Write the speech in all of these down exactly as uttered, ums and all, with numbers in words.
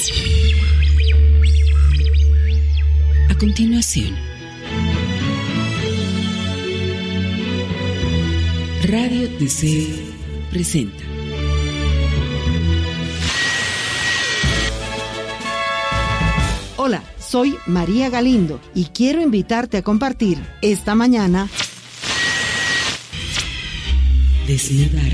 A continuación, Radio Deseo presenta Hola, soy María Galindo y quiero invitarte a compartir esta mañana Desnudar.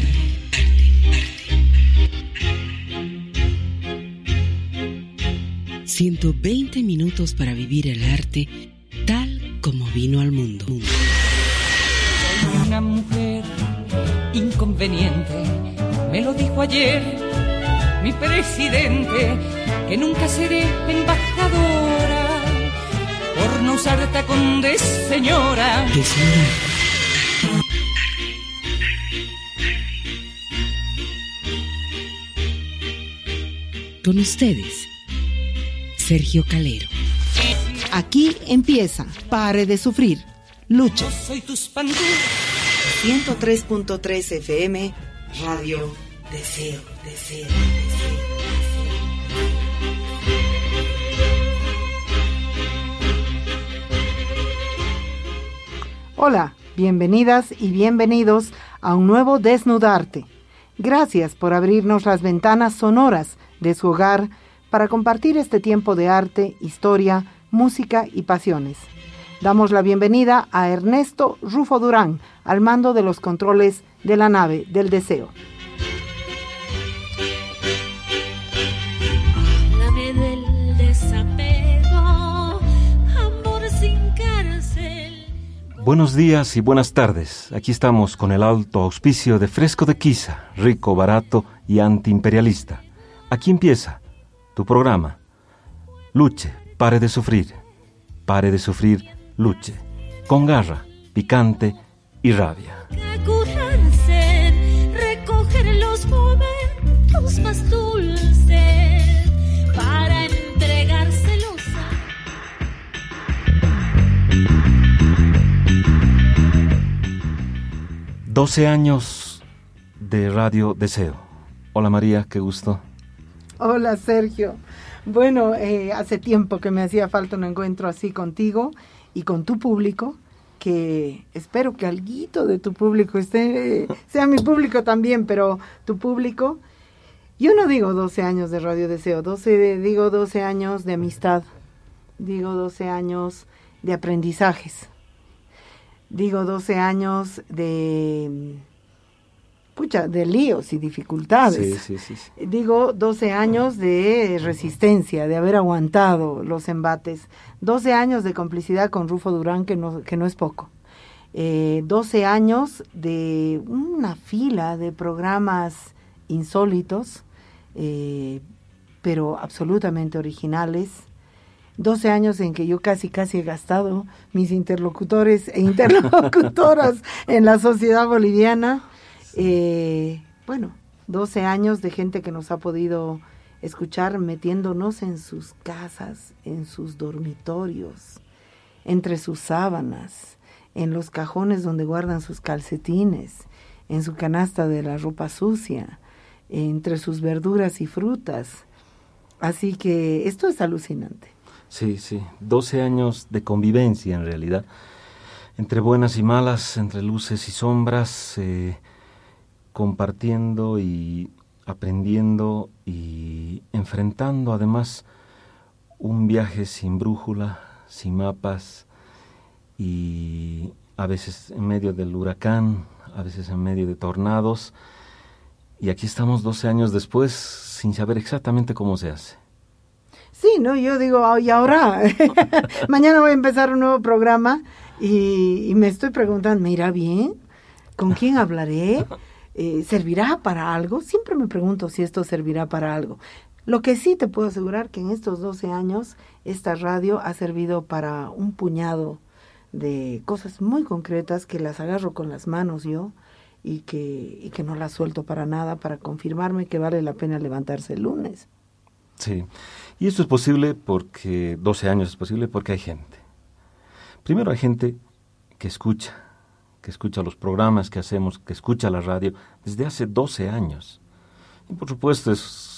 ciento veinte minutos para vivir el arte tal como vino al mundo. Soy una mujer inconveniente, me lo dijo ayer mi presidente, que nunca seré embajadora por no usar tacón de señora. Desnudar. Con ustedes, Sergio Calero. Aquí empieza Pare de Sufrir, Luche. Yo soy tus pantuflas. ciento tres punto tres F M, Radio Deseo, Deseo, Deseo, Deseo. Hola, bienvenidas y bienvenidos a un nuevo Desnudarte. Gracias por abrirnos las ventanas sonoras de su hogar para compartir este tiempo de arte, historia, música y pasiones. Damos la bienvenida a Ernesto Rufo Durán, al mando de los controles de la nave del deseo. Háblame del desapego, amor sin cárcel. Buenos días y buenas tardes. Aquí estamos con el alto auspicio de Fresco de Quiza, rico, barato y antiimperialista. Aquí empieza tu programa. Luche, pare de sufrir. Pare de sufrir, luche. Con garra, picante y rabia. Curarse, recoger los momentos más dulces para entregárselos a... doce años de Radio Deseo. Hola María, qué gusto. Hola Sergio. Bueno, eh, hace tiempo que me hacía falta un encuentro así contigo y con tu público, que espero que alguito de tu público esté, eh, sea mi público también, pero tu público, yo no digo doce años de Radio Deseo, doce de, digo doce años de amistad, digo doce años de aprendizajes, digo doce años de... Pucha, de líos y dificultades. Sí, sí, sí, sí. Digo, doce años de resistencia, de haber aguantado los embates. doce años de complicidad con Rufo Durán, que no, que no es poco. Eh, doce años de una fila de programas insólitos, eh, pero absolutamente originales. doce años en que yo casi, casi he gastado mis interlocutores e interlocutoras en la sociedad boliviana. Eh, bueno, doce años de gente que nos ha podido escuchar metiéndonos en sus casas, en sus dormitorios, entre sus sábanas, en los cajones donde guardan sus calcetines, en su canasta de la ropa sucia, entre sus verduras y frutas. Así que esto es alucinante. Sí, sí, doce años de convivencia en realidad, entre buenas y malas, entre luces y sombras, eh, compartiendo y aprendiendo y enfrentando además un viaje sin brújula, sin mapas y a veces en medio del huracán, a veces en medio de tornados, y aquí estamos doce años después sin saber exactamente cómo se hace. Sí, no, yo digo, oh, y ahora, mañana voy a empezar un nuevo programa y, y me estoy preguntando, ¿me irá bien? ¿Con quién hablaré? Eh, ¿Servirá para algo? Siempre me pregunto si esto servirá para algo. Lo que sí te puedo asegurar que en estos doce años esta radio ha servido para un puñado de cosas muy concretas que las agarro con las manos yo y que, y que no las suelto para nada, para confirmarme que vale la pena levantarse el lunes. Sí, y esto es posible porque, doce años es posible porque hay gente. Primero hay gente que escucha, que escucha los programas que hacemos, que escucha la radio desde hace doce años. Y por supuesto es,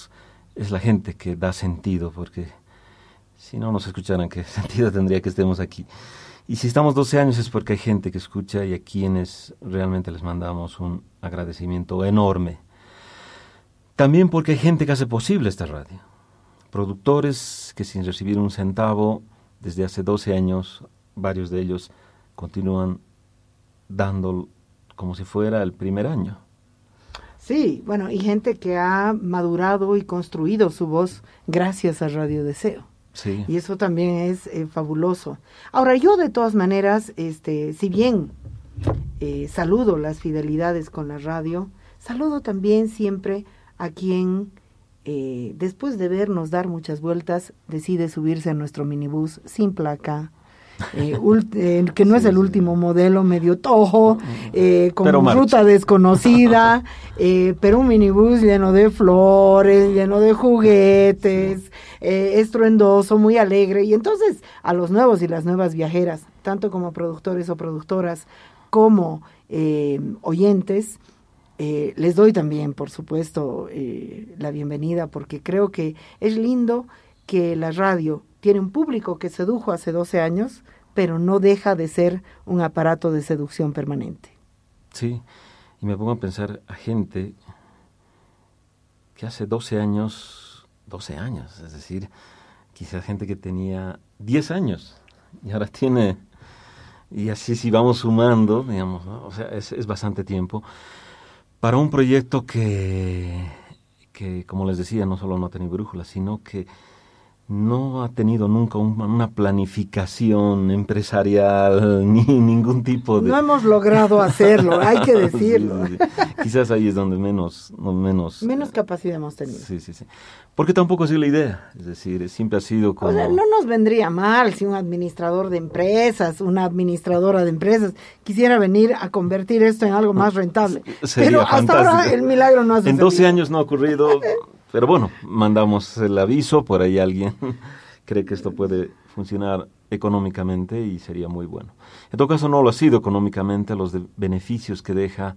es la gente que da sentido, porque si no nos escucharan, ¿qué sentido tendría que estemos aquí? Y si estamos doce años es porque hay gente que escucha y a quienes realmente les mandamos un agradecimiento enorme. También porque hay gente que hace posible esta radio. Productores que sin recibir un centavo desde hace doce años, varios de ellos continúan dando como si fuera el primer año. Sí, bueno, y gente que ha madurado y construido su voz gracias a Radio Deseo. Sí. Y eso también es eh, fabuloso. Ahora, yo de todas maneras, este, si bien eh, saludo las fidelidades con la radio, saludo también siempre a quien, eh, después de vernos dar muchas vueltas, decide subirse a nuestro minibús sin placa, eh, ult- eh, que no sí, es el sí. último modelo, medio tojo, eh, con pero ruta marcha. desconocida, eh, pero un minibús lleno de flores, lleno de juguetes, eh, estruendoso, muy alegre. Y entonces a los nuevos y las nuevas viajeras, tanto como productores o productoras, como eh, oyentes, eh, les doy también, por supuesto, eh, la bienvenida, porque creo que es lindo que la radio tiene un público que sedujo hace doce años, pero no deja de ser un aparato de seducción permanente. Sí, y me pongo a pensar a gente que hace doce años, doce años, es decir, quizás gente que tenía diez años y ahora tiene, y así si vamos sumando, digamos, ¿no? O sea, es, es bastante tiempo para un proyecto que, que, como les decía, no solo no ha tenido brújula, sino que no ha tenido nunca un, una planificación empresarial ni ningún tipo de... No hemos logrado hacerlo, hay que decirlo. Sí, sí, sí. Quizás ahí es donde menos... No, menos menos capacidad hemos tenido. Sí, sí, sí. Porque tampoco ha sido la idea, es decir, siempre ha sido como... O sea, no nos vendría mal si un administrador de empresas, una administradora de empresas quisiera venir a convertir esto en algo más rentable. Sería Pero hasta fantástico. Ahora el milagro no ha sucedido. En doce años no ha ocurrido... Pero bueno, mandamos el aviso, por ahí alguien cree que esto puede funcionar económicamente y sería muy bueno. En todo caso no lo ha sido económicamente, los de beneficios que deja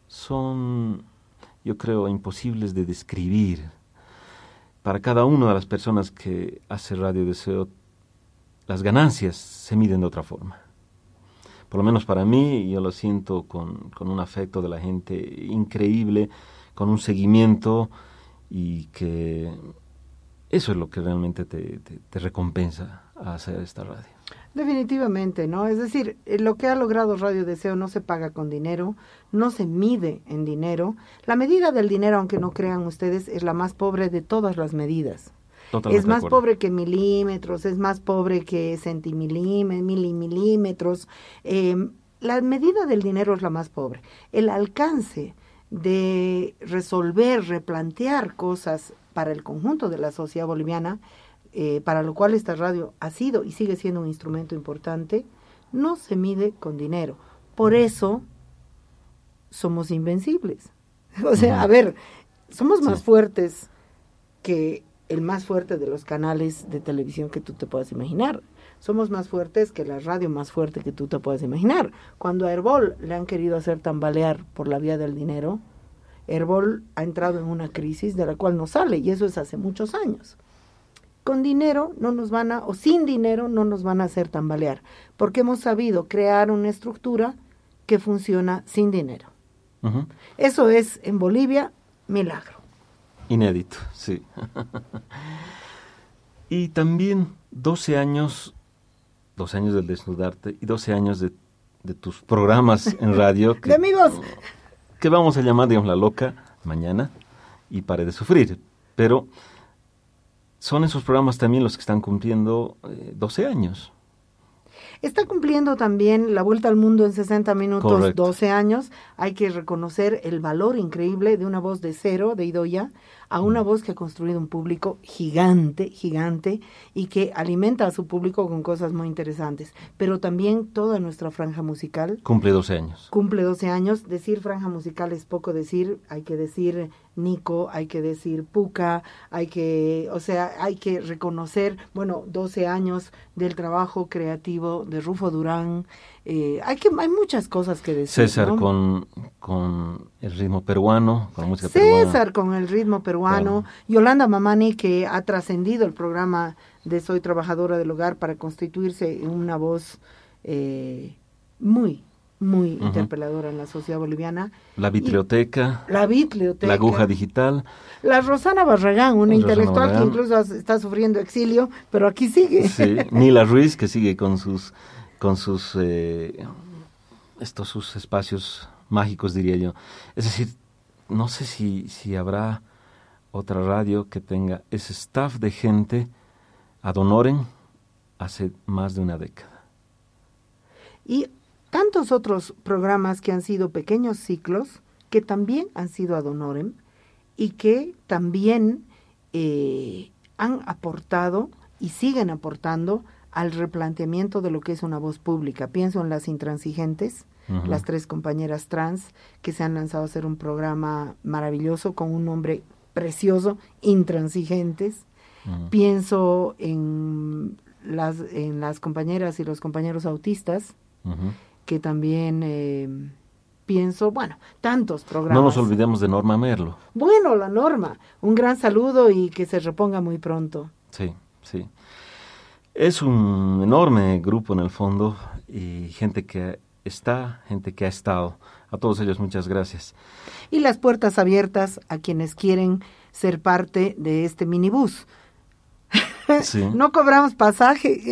son, yo creo, imposibles de describir. Para cada una de las personas que hace Radio Deseo, las ganancias se miden de otra forma. Por lo menos para mí, yo lo siento con, con un afecto de la gente increíble, con un seguimiento... y que eso es lo que realmente te, te, te recompensa a hacer esta radio. Definitivamente, ¿no? Es decir, lo que ha logrado Radio Deseo no se paga con dinero, no se mide en dinero. La medida del dinero, aunque no crean ustedes, es la más pobre de todas las medidas. Totalmente es más pobre que milímetros, es más pobre que centimilímetros, milimilímetros. Eh, la medida del dinero es la más pobre. El alcance de resolver, replantear cosas para el conjunto de la sociedad boliviana, eh, para lo cual esta radio ha sido y sigue siendo un instrumento importante, no se mide con dinero. Por eso somos invencibles. O sea, a ver, somos más sí. fuertes que el más fuerte de los canales de televisión que tú te puedas imaginar. Somos más fuertes que la radio más fuerte que tú te puedas imaginar. Cuando a Herbol le han querido hacer tambalear por la vía del dinero, Herbol ha entrado en una crisis de la cual no sale, y eso es hace muchos años. Con dinero no nos van a, o sin dinero no nos van a hacer tambalear, porque hemos sabido crear una estructura que funciona sin dinero. Uh-huh. Eso es, en Bolivia, milagro. Inédito, sí. Y también doce años... doce años del Desnudarte y doce años de, de tus programas en radio. Que, ¡de mi voz! Que vamos a llamar, digamos, La Loca mañana y Pare de Sufrir. Pero son esos programas también los que están cumpliendo eh, doce años. Está cumpliendo también La Vuelta al Mundo en sesenta minutos, correcto. doce años. Hay que reconocer el valor increíble de una voz de cero, de Idoia, a una voz que ha construido un público gigante, gigante, y que alimenta a su público con cosas muy interesantes. Pero también toda nuestra franja musical. Cumple doce años. Cumple doce años. Decir franja musical es poco decir, hay que decir Nico, hay que decir Puca, hay que, o sea, hay que reconocer, bueno, doce años del trabajo creativo de Rufo Durán. Eh, hay que hay muchas cosas que decir. César, ¿no? con, con el ritmo peruano, con la música peruana. César con el ritmo peruano. peruano, Claro. Yolanda Mamani, que ha trascendido el programa de Soy Trabajadora del Hogar para constituirse en una voz eh, muy, muy Ujú. interpeladora en la sociedad boliviana. La biblioteca, La biblioteca. la aguja digital. La Rosana Barragán, una Rosana intelectual Barragán. que incluso as- está sufriendo exilio, pero aquí sigue. Sí, Mila Ruiz, que sigue con sus, con sus, eh, estos sus espacios mágicos, diría yo. Es decir, no sé si, si habrá otra radio que tenga ese staff de gente ad honorem hace más de una década. Y tantos otros programas que han sido pequeños ciclos, que también han sido ad honorem y que también eh, han aportado y siguen aportando al replanteamiento de lo que es una voz pública. Pienso en Las Intransigentes, Ujú. las tres compañeras trans que se han lanzado a hacer un programa maravilloso con un nombre precioso, Intransigentes. Ujú. Pienso en las, en las compañeras y los compañeros autistas, Ujú. que también eh, pienso, bueno, tantos programas. No nos olvidemos de Norma Merlo. Bueno, la Norma, un gran saludo y que se reponga muy pronto. Sí, sí. Es un enorme grupo en el fondo y gente que está, gente que ha estado. A todos ellos muchas gracias. Y las puertas abiertas a quienes quieren ser parte de este minibús. Sí. No cobramos pasaje.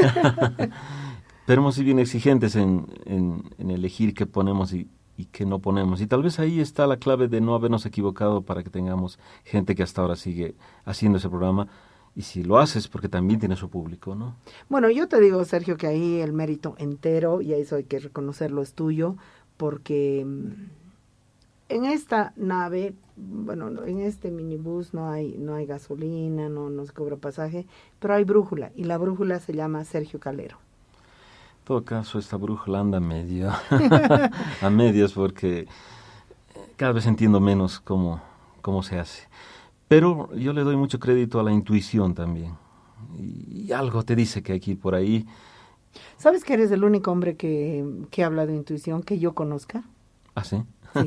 Pero hemos sido bien exigentes en, en, en elegir qué ponemos y, y qué no ponemos. Y tal vez ahí está la clave de no habernos equivocado para que tengamos gente que hasta ahora sigue haciendo ese programa. Y si lo haces, porque también tiene su público, ¿no? Bueno, yo te digo, Sergio, que ahí el mérito entero, y eso hay que reconocerlo, es tuyo, porque mm, en esta nave, bueno, no, en este minibús no hay no hay gasolina, no, no se cobra pasaje, pero hay brújula, y la brújula se llama Sergio Calero. En todo caso, esta brújula anda medio, a medias, porque cada vez entiendo menos cómo, cómo se hace. Pero yo le doy mucho crédito a la intuición también. Y, y algo te dice que hay que ir por ahí. ¿Sabes que eres el único hombre que, que habla de intuición que yo conozca? ¿Ah, sí? Sí.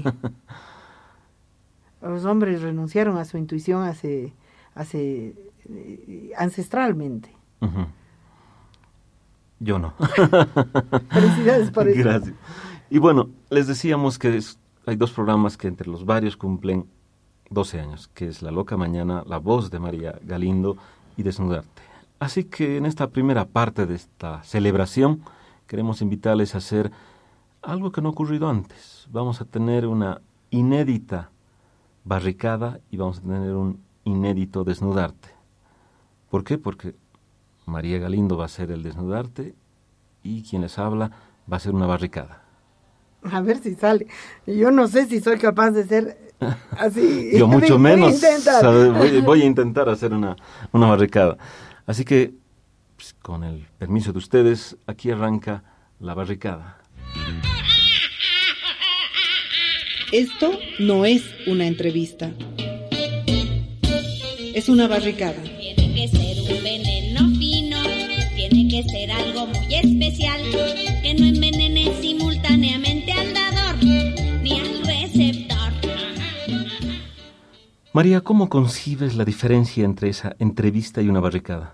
Los hombres renunciaron a su intuición hace, hace eh, ancestralmente. Uh-huh. Yo no. Felicidades por eso. Gracias. Y bueno, les decíamos que es, hay dos programas que entre los varios cumplen doce años, que es La Loca Mañana, La Voz de María Galindo y Desnudarte. Así que en esta primera parte de esta celebración queremos invitarles a hacer algo que no ha ocurrido antes. Vamos a tener una inédita barricada y vamos a tener un inédito Desnudarte. ¿Por qué? Porque María Galindo va a ser el Desnudarte y quien les habla va a ser una barricada. A ver si sale. Yo no sé si soy capaz de ser así. Yo mucho Voy a menos. intentar. Sabe, voy, voy a intentar hacer una, una barricada. Así que, pues, con el permiso de ustedes, aquí arranca la barricada. Esto no es una entrevista. Es una barricada. Tiene que ser un veneno fino, tiene que ser algo muy especial, que no envenene simultáneamente al dador ni al receptor. María, ¿cómo concibes la diferencia entre esa entrevista y una barricada?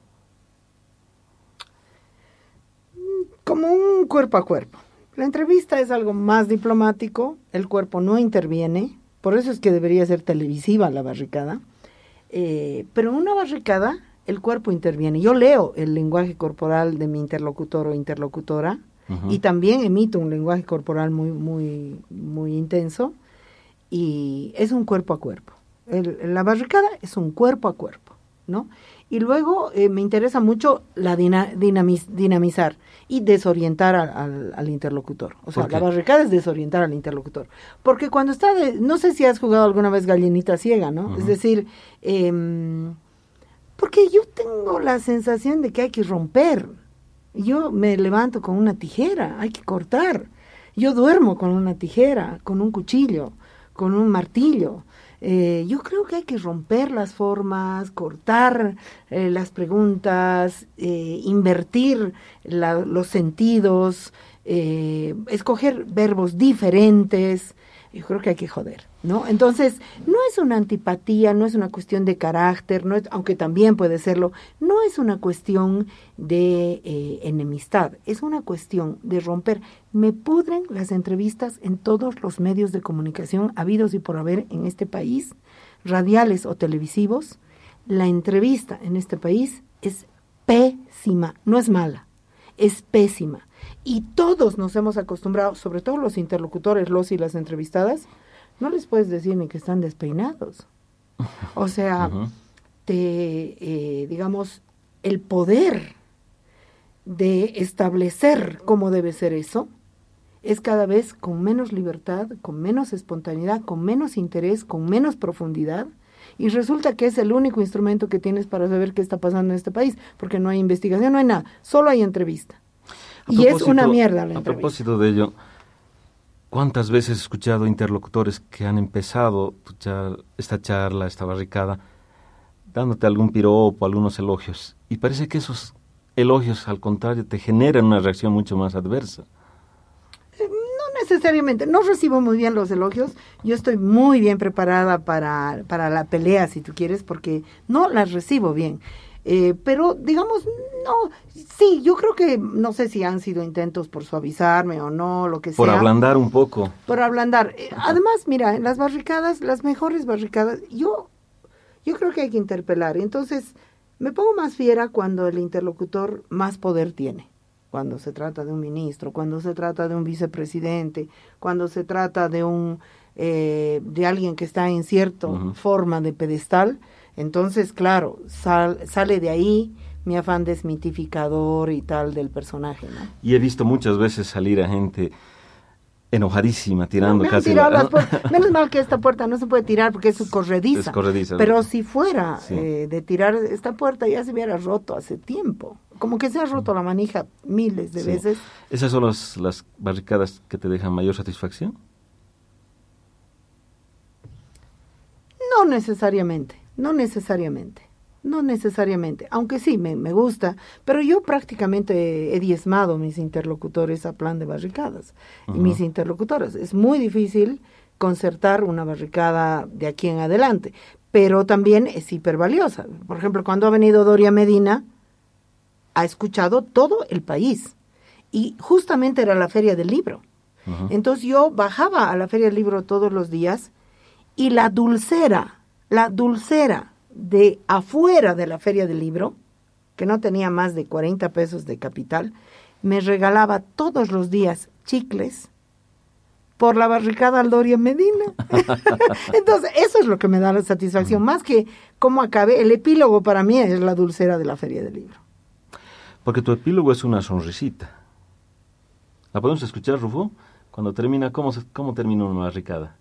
Como un cuerpo a cuerpo. La entrevista es algo más diplomático, el cuerpo no interviene, por eso es que debería ser televisiva la barricada, eh, pero en una barricada el cuerpo interviene. Yo leo el lenguaje corporal de mi interlocutor o interlocutora, Uh-huh. y también emito un lenguaje corporal muy, muy, muy intenso, y es un cuerpo a cuerpo. El, la barricada es un cuerpo a cuerpo, ¿no? Y luego eh, me interesa mucho la dina, dinamiz, dinamizar y desorientar al, al, al interlocutor. O sea, la barricada es desorientar al interlocutor. Porque cuando está de... No sé si has jugado alguna vez gallinita ciega, ¿no? Uh-huh. Es decir, eh, porque yo tengo la sensación de que hay que romper. Yo me levanto con una tijera, hay que cortar. Yo duermo con una tijera, con un cuchillo, con un martillo. Eh, yo creo que hay que romper las formas, cortar eh, las preguntas, eh, invertir la, los sentidos, eh, escoger verbos diferentes. yo creo que hay que joder, ¿no? Entonces, no es una antipatía, no es una cuestión de carácter, no es, aunque también puede serlo, no es una cuestión de eh, enemistad, es una cuestión de romper. Me pudren las entrevistas en todos los medios de comunicación habidos y por haber en este país, radiales o televisivos. La entrevista en este país es pésima, no es mala, es pésima. Y todos nos hemos acostumbrado, sobre todo los interlocutores, los y las entrevistadas, no les puedes decir ni que están despeinados. O sea, uh-huh. te, eh, digamos, el poder de establecer cómo debe ser eso es cada vez con menos libertad, con menos espontaneidad, con menos interés, con menos profundidad. Y resulta que es el único instrumento que tienes para saber qué está pasando en este país, porque no hay investigación, no hay nada, solo hay entrevista. Y es una mierda la entrevista. A propósito de ello, ¿cuántas veces he escuchado interlocutores que han empezado tu char, esta charla, esta barricada, dándote algún piropo, algunos elogios? Y parece que esos elogios, al contrario, te generan una reacción mucho más adversa. No necesariamente, no recibo muy bien los elogios. Yo estoy muy bien preparada para, para la pelea, si tú quieres, porque no las recibo bien. Eh, pero, digamos, no, sí, yo creo que, no sé si han sido intentos por suavizarme o no, lo que sea. Por ablandar un poco. Por ablandar. Eh, además, mira, en las barricadas, las mejores barricadas, yo, yo creo que hay que interpelar. Entonces, me pongo más fiera cuando el interlocutor más poder tiene. Cuando se trata de un ministro, cuando se trata de un vicepresidente, cuando se trata de un, eh, de alguien que está en cierta uh-huh. forma de pedestal. Entonces, claro, sal, sale de ahí mi afán desmitificador y tal del personaje, ¿no? Y he visto muchas veces salir a gente enojadísima, tirando no, casi... La... Las puertas. Menos mal que esta puerta no se puede tirar porque es corrediza. Es corrediza. Pero ¿no? si fuera sí. eh, de tirar esta puerta ya se hubiera roto hace tiempo. Como que se ha roto la manija miles de sí. veces. ¿Esas son las, las barricadas que te dejan mayor satisfacción? No necesariamente. No necesariamente, no necesariamente, aunque sí, me, me gusta, pero yo prácticamente he diezmado mis interlocutores a plan de barricadas, uh-huh. y mis interlocutores. Es muy difícil concertar una barricada de aquí en adelante, pero también es hipervaliosa. Por ejemplo, cuando ha venido Doria Medina, ha escuchado todo el país, y justamente era la Feria del Libro. Uh-huh. Entonces yo bajaba a la Feria del Libro todos los días, y la dulcera, la dulcera de afuera de la Feria del Libro, que no tenía más de cuarenta pesos de capital, me regalaba todos los días chicles por la barricada al Doria Medina. Entonces, eso es lo que me da la satisfacción, más que cómo acabé. El epílogo para mí es la dulcera de la Feria del Libro. Porque tu epílogo es una sonrisita. ¿La podemos escuchar, Rufo? Cuando termina, ¿cómo, se, cómo termina una barricada?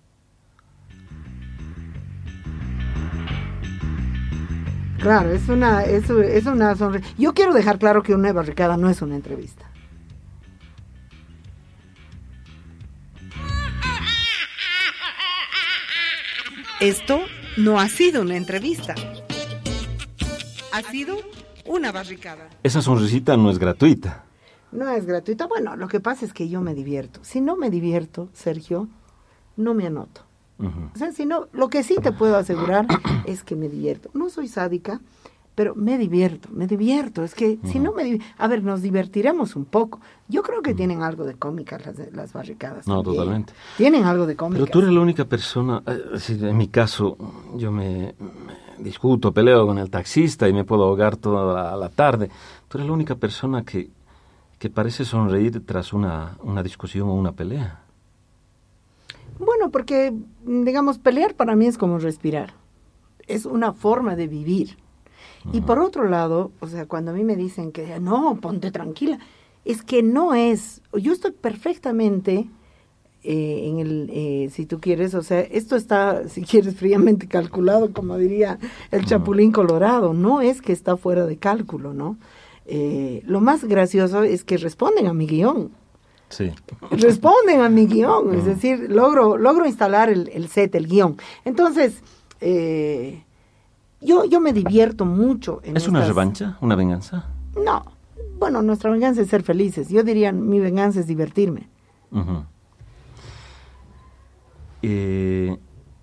Claro, es una, es, es una sonrisa. Yo quiero dejar claro que una barricada no es una entrevista. Esto no ha sido una entrevista. Ha sido una barricada. Esa sonrisita no es gratuita. No es gratuita. Bueno, lo que pasa es que yo me divierto. Si no me divierto, Sergio, no me anoto. Uh-huh. O sea, si no, lo que sí te puedo asegurar es que me divierto. No soy sádica, pero me divierto, me divierto. Es que uh-huh. si no me divierto, a ver, nos divertiremos un poco. Yo creo que uh-huh. tienen algo de cómicas las, las barricadas. No, también. Totalmente. Tienen algo de cómicas. Pero tú eres la única persona, eh, en mi caso, yo me, me discuto, peleo con el taxista y me puedo ahogar toda la, la tarde. Tú eres la única persona que, que parece sonreír tras una, una discusión o una pelea. Bueno, porque, digamos, pelear para mí es como respirar. Es una forma de vivir. Uh-huh. Y por otro lado, o sea, cuando a mí me dicen que, no, ponte tranquila, es que no es. Yo estoy perfectamente eh, en el, eh, si tú quieres, o sea, esto está, si quieres, fríamente calculado, como diría el uh-huh. Chapulín Colorado. No es que está fuera de cálculo, ¿no? Eh, lo más gracioso es que responden a mi guión. Sí. Responden a mi guión, uh-huh. es decir, logro logro instalar el, el set, el guión. Entonces, eh, yo yo me divierto mucho. En ¿Es estas... una revancha? ¿Una venganza? No. Bueno, nuestra venganza es ser felices. Yo diría, mi venganza es divertirme. Uh-huh. eh,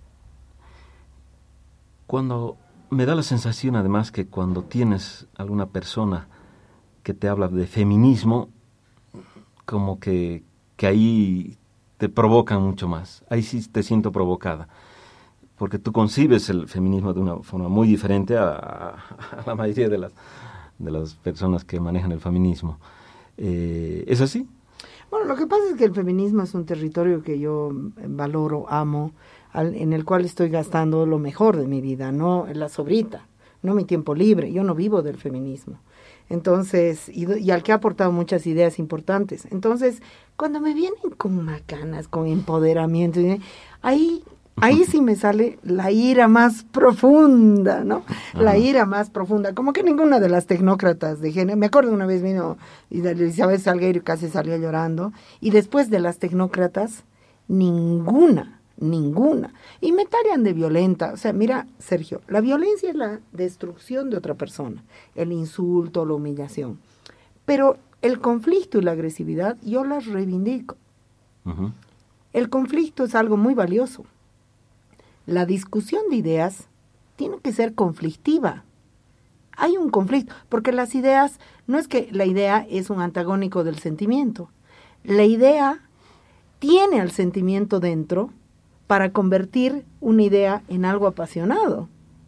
cuando me da la sensación además que cuando tienes alguna persona que te habla de feminismo, como que, que ahí te provocan mucho más, ahí sí te siento provocada, porque tú concibes el feminismo de una forma muy diferente a, a, a la mayoría de las, de las personas que manejan el feminismo. Eh, ¿Es así? Bueno, lo que pasa es que el feminismo es un territorio que yo valoro, amo, al, en el cual estoy gastando lo mejor de mi vida, no la sobrita, no mi tiempo libre. Yo no vivo del feminismo. Entonces, y, y al que ha aportado muchas ideas importantes. Entonces, cuando me vienen con macanas, con empoderamiento, ahí... Ahí sí me sale la ira más profunda, ¿no? Ajá. La ira más profunda. Como que ninguna de las tecnócratas de género... Me acuerdo una vez vino Isabel Salguero y casi salió llorando. Y después de las tecnócratas, ninguna, ninguna. Y me tarean de violenta. O sea, mira, Sergio, la violencia es la destrucción de otra persona. El insulto, la humillación. Pero el conflicto y la agresividad, yo las reivindico. Uh-huh. El conflicto es algo muy valioso. La discusión de ideas tiene que ser conflictiva. Hay un conflicto, porque las ideas, no es que la idea es un antagónico del sentimiento. La idea tiene al sentimiento dentro para convertir una idea en algo apasionado.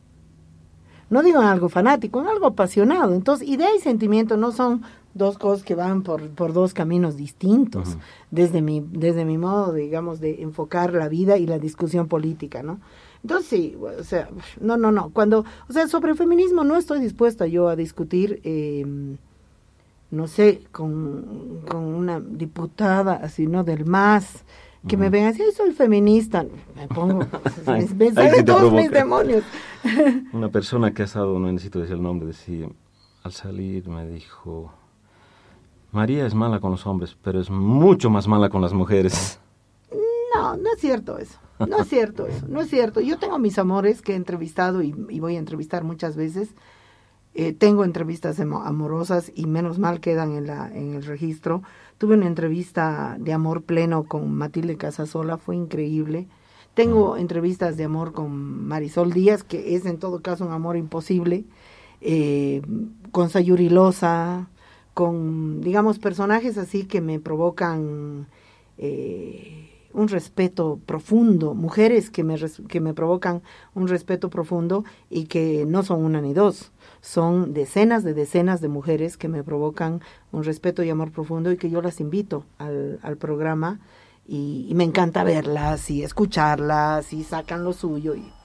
No digo en algo fanático, en algo apasionado. Entonces, idea y sentimiento no son dos cosas que van por, por dos caminos distintos, uh-huh. desde mi, desde mi modo, digamos, de enfocar la vida y la discusión política, ¿no? Entonces, sí, o sea, no, no, no. Cuando, o sea, sobre el feminismo no estoy dispuesta yo a discutir, eh, no sé, con, con una diputada, así, ¿no? Del M A S, que uh-huh. me venga así, soy feminista, me pongo, me, me salen todos mis demonios. Una persona que ha estado, no necesito decir el nombre, decía, al salir me dijo... María es mala con los hombres, pero es mucho más mala con las mujeres. No, no es cierto eso. No es cierto eso. No es cierto. Yo tengo mis amores que he entrevistado y, y voy a entrevistar muchas veces. Eh, tengo entrevistas amorosas y menos mal quedan en, la, en el registro. Tuve una entrevista de amor pleno con Matilde Casasola, fue increíble. Tengo uh-huh. entrevistas de amor con Marisol Díaz, que es en todo caso un amor imposible. Eh, con Sayuri Loza... con, digamos, personajes así que me provocan eh, un respeto profundo, mujeres que me, res, que me provocan un respeto profundo y que no son una ni dos, son decenas de decenas de mujeres que me provocan un respeto y amor profundo y que yo las invito al, al programa y, y me encanta verlas y escucharlas y sacan lo suyo y...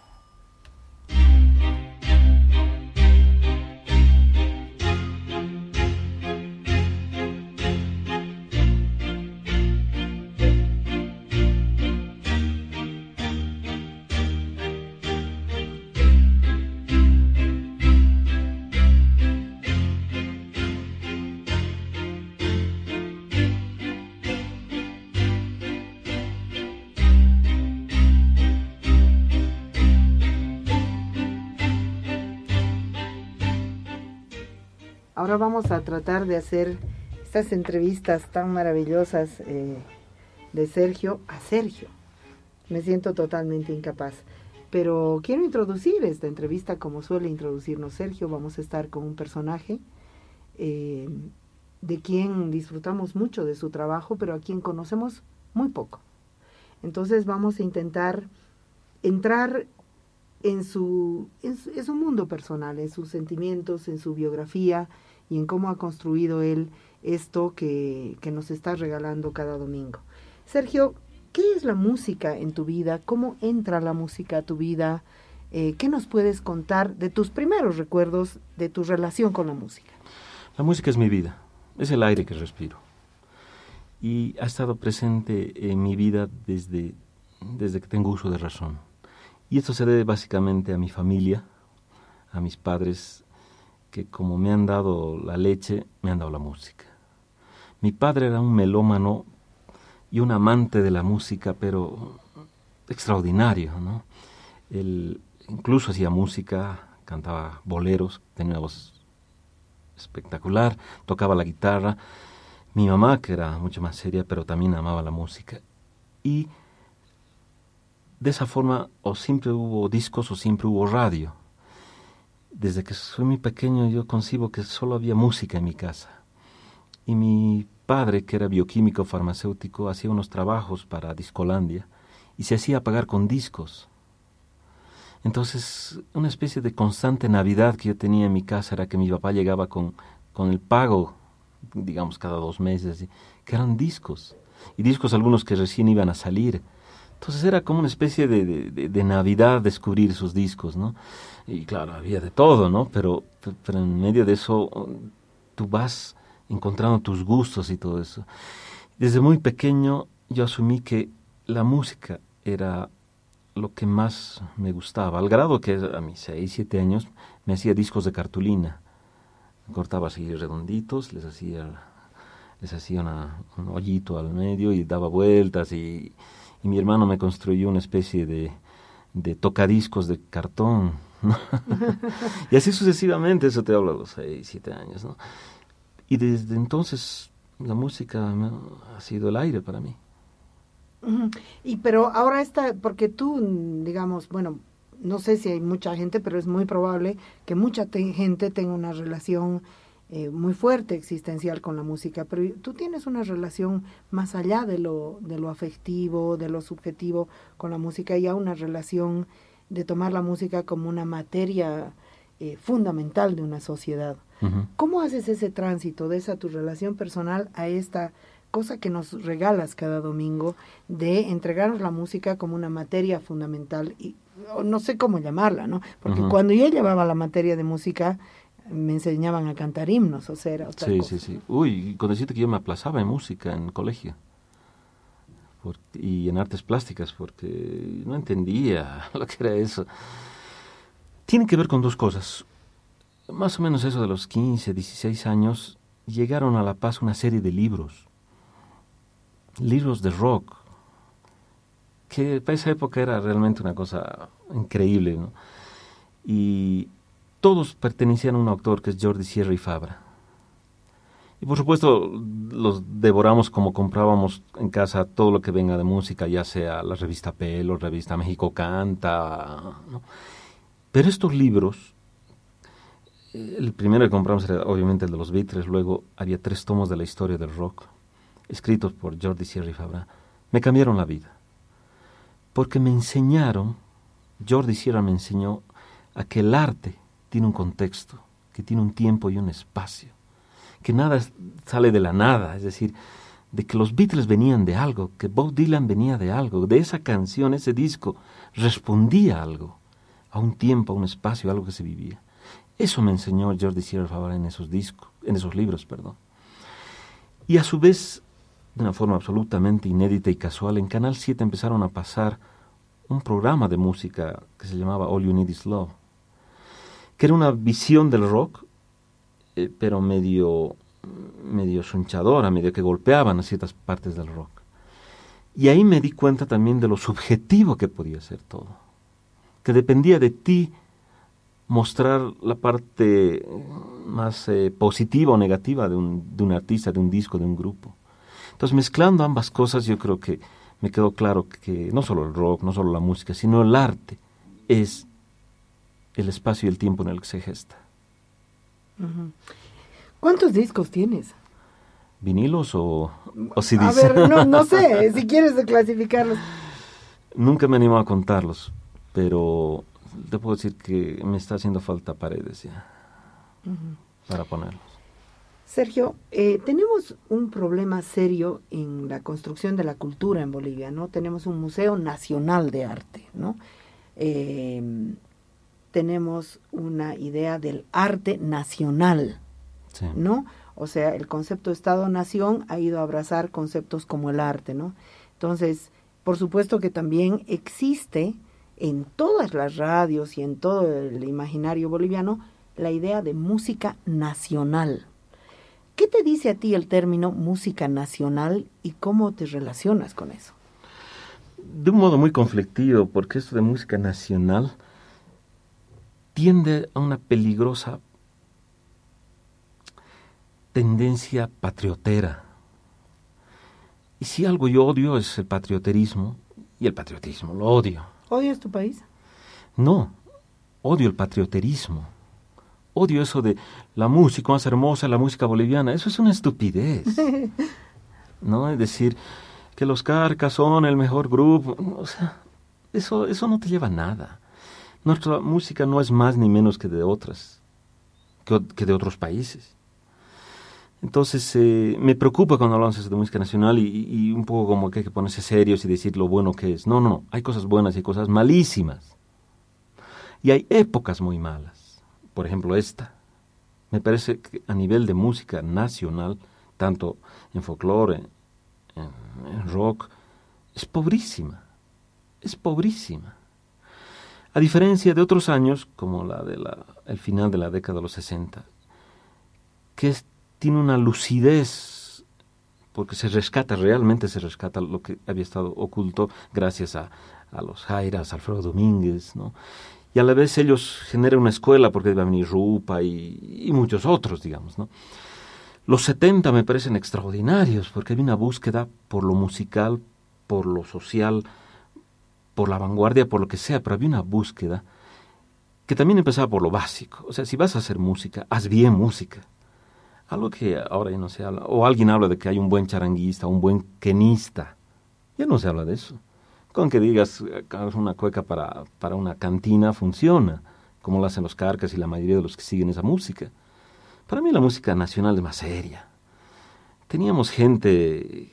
Ahora vamos a tratar de hacer estas entrevistas tan maravillosas eh, de Sergio a Sergio. Me siento totalmente incapaz. Pero quiero introducir esta entrevista como suele introducirnos Sergio. Vamos a estar con un personaje eh, de quien disfrutamos mucho de su trabajo, pero a quien conocemos muy poco. Entonces vamos a intentar entrar en su, en su, en su mundo personal, en sus sentimientos, en su biografía y en cómo ha construido él esto que, que nos está regalando cada domingo. Sergio, ¿qué es la música en tu vida? ¿Cómo entra la música a tu vida? Eh, ¿Qué nos puedes contar de tus primeros recuerdos de tu relación con la música? La música es mi vida, es el aire que respiro. Y ha estado presente en mi vida desde, desde que tengo uso de razón. Y esto se debe básicamente a mi familia, a mis padres, que como me han dado la leche, me han dado la música. Mi padre era un melómano y un amante de la música, pero extraordinario, ¿no? Él incluso hacía música, cantaba boleros, tenía una voz espectacular, tocaba la guitarra. Mi mamá, que era mucho más seria, pero también amaba la música. Y de esa forma o siempre hubo discos o siempre hubo radio. Desde que soy muy pequeño yo concibo que solo había música en mi casa. Y mi padre, que era bioquímico farmacéutico, hacía unos trabajos para Discolandia y se hacía pagar con discos. Entonces, una especie de constante Navidad que yo tenía en mi casa era que mi papá llegaba con, con el pago, digamos cada dos meses, que eran discos. Y discos algunos que recién iban a salir. Entonces era como una especie de, de, de Navidad descubrir esos discos, ¿no? Y claro, había de todo, ¿no? Pero, pero en medio de eso tú vas encontrando tus gustos y todo eso. Desde muy pequeño yo asumí que la música era lo que más me gustaba, al grado que a mis seis, siete años me hacía discos de cartulina. Cortaba así redonditos, les hacía, les hacía una, un hoyito al medio y daba vueltas y... Y mi hermano me construyó una especie de, de tocadiscos de cartón, ¿no? Y así sucesivamente, eso te hablo a los seis, siete años, ¿no? Y desde entonces la música ha sido el aire para mí. Uh-huh. Y pero ahora está, porque tú, digamos, bueno, no sé si hay mucha gente, pero es muy probable que mucha te- gente tenga una relación Eh, muy fuerte existencial con la música, pero tú tienes una relación más allá de lo, de lo afectivo, de lo subjetivo con la música, ya una relación de tomar la música como una materia eh, fundamental de una sociedad. Uh-huh. ¿Cómo haces ese tránsito de esa tu relación personal a esta cosa que nos regalas cada domingo de entregarnos la música como una materia fundamental? Y no sé cómo llamarla, ¿no? Porque uh-huh. cuando yo llevaba la materia de música me enseñaban a cantar himnos, o sea, era otra sí, cosa. Sí, sí, Uy, con decirte que yo me aplazaba en música en el colegio por, y en artes plásticas porque no entendía lo que era eso. Tiene que ver con dos cosas. Más o menos eso de los quince, dieciséis años, llegaron a La Paz una serie de libros, libros de rock, que para esa época era realmente una cosa increíble, ¿no? Y todos pertenecían a un autor que es Jordi Sierra y Fabra. Y por supuesto los devoramos como comprábamos en casa todo lo que venga de música, ya sea la revista Pelo, revista México Canta, ¿no? Pero estos libros, el primero que compramos era obviamente el de los Beatles, luego había tres tomos de la historia del rock, escritos por Jordi Sierra y Fabra, me cambiaron la vida. Porque me enseñaron, Jordi Sierra me enseñó a que el arte tiene un contexto, que tiene un tiempo y un espacio, que nada sale de la nada, es decir, de que los Beatles venían de algo, que Bob Dylan venía de algo, de esa canción, ese disco, respondía a algo, a un tiempo, a un espacio, a algo que se vivía. Eso me enseñó Jordi Sierra Fabra en esos discos, en esos libros, perdón. Y a su vez, de una forma absolutamente inédita y casual, en Canal siete empezaron a pasar un programa de música que se llamaba All You Need Is Love, que era una visión del rock, eh, pero medio, medio sonchadora, medio que golpeaban a ciertas partes del rock. Y ahí me di cuenta también de lo subjetivo que podía ser todo, que dependía de ti mostrar la parte más eh, positiva o negativa de un, de un artista, de un disco, de un grupo. Entonces, mezclando ambas cosas, yo creo que me quedó claro que no solo el rock, no solo la música, sino el arte es el espacio y el tiempo en el que se gesta. Uh-huh. ¿Cuántos discos tienes? ¿Vinilos o, o C Ds? A ver, no, no sé, si quieres clasificarlos. Nunca me animo a contarlos, pero te puedo decir que me está haciendo falta paredes ya, uh-huh, para ponerlos. Sergio, eh, tenemos un problema serio en la construcción de la cultura en Bolivia, ¿no? Tenemos un Museo Nacional de Arte, ¿no? Eh, tenemos una idea del arte nacional, sí, ¿no? O sea, el concepto Estado-Nación ha ido a abrazar conceptos como el arte, ¿no? Entonces, por supuesto que también existe en todas las radios y en todo el imaginario boliviano la idea de música nacional. ¿Qué te dice a ti el término música nacional y cómo te relacionas con eso? De un modo muy conflictivo, porque esto de música nacional tiende a una peligrosa tendencia patriotera. Y si algo yo odio es el patrioterismo, Y el patriotismo, lo odio. ¿Odias tu país? No, odio el patrioterismo. Odio eso de la música más hermosa, la música boliviana. Eso es una estupidez. ¿No? Es decir, que los Carcas son el mejor grupo. O sea, eso, eso no te lleva a nada. Nuestra música no es más ni menos que de otras, que, que de otros países. Entonces, eh, me preocupa cuando hablamos de música nacional y, y un poco como que hay que ponerse serios y decir lo bueno que es. No, no, no. Hay cosas buenas y cosas malísimas. Y hay épocas muy malas. Por ejemplo, esta. Me parece que a nivel de música nacional, tanto en folclore, en, en rock, es pobrísima. Es pobrísima. A diferencia de otros años, como la de la, el final de la década de los sesenta, que es, tiene una lucidez, porque se rescata, realmente se rescata lo que había estado oculto gracias a, a los Jairas, Alfredo Domínguez, ¿no? Y a la vez ellos generan una escuela, porque va a venir Rupa y, y muchos otros, digamos, ¿no? Los setenta me parecen extraordinarios, porque hay una búsqueda por lo musical, por lo social, por la vanguardia, por lo que sea, pero había una búsqueda que también empezaba por lo básico. O sea, si vas a hacer música, haz bien música. Algo que ahora ya no se habla. O alguien habla de que hay un buen charanguista, un buen quenista. Ya no se habla de eso. Con que digas una cueca para, para una cantina funciona, como lo hacen los Carcas y la mayoría de los que siguen esa música. Para mí la música nacional es más seria. Teníamos gente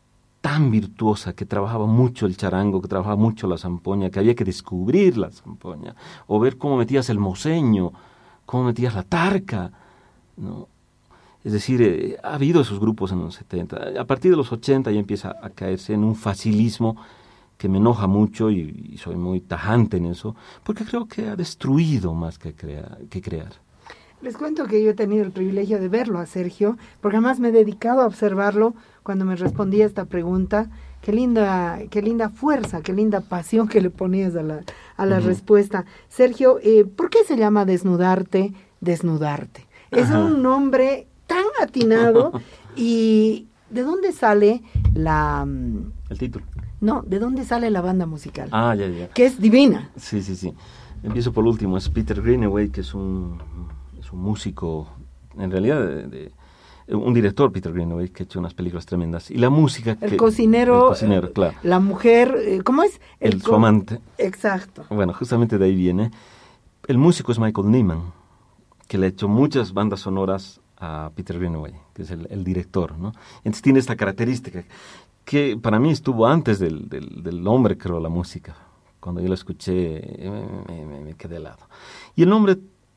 tan virtuosa que trabajaba mucho el charango, que trabajaba mucho la zampoña, que había que descubrir la zampoña, o ver cómo metías el moseño, cómo metías la tarca, ¿no? Es decir, eh, ha habido esos grupos en los setenta. A partir de los ochenta ya empieza a caerse en un facilismo que me enoja mucho y, y soy muy tajante en eso, porque creo que ha destruido más que, crea, que crear. Les cuento que yo he tenido el privilegio de verlo a Sergio, porque además me he dedicado a observarlo cuando me respondía esta pregunta. Qué linda, qué linda fuerza, qué linda pasión que le ponías a la, a la uh-huh. respuesta. Sergio, eh, ¿por qué se llama Desnudarte, Desnudarte? Es uh-huh. un nombre tan atinado. ¿Y de dónde sale la... el título? No, ¿de dónde sale la banda musical? Ah, ya, ya. Que es divina. Sí, sí, sí. Empiezo por el último. Es Peter Greenaway, que es un, es un músico, en realidad, de, de, un director, Peter Greenaway, que ha hecho unas películas tremendas. Y la música... El que, cocinero, el cocinero, claro. La mujer, ¿cómo es? El, el su amante. Exacto. Bueno, justamente de ahí viene. El músico es Michael Nyman, que le ha hecho muchas bandas sonoras a Peter Greenaway, que es el, el director, ¿no? Entonces tiene esta característica que para mí estuvo antes del, del, del hombre que creó la música. Cuando yo la escuché me, me, me quedé helado. Y el nombre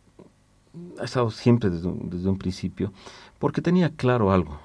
ha estado siempre desde un, desde un principio, porque tenía claro algo.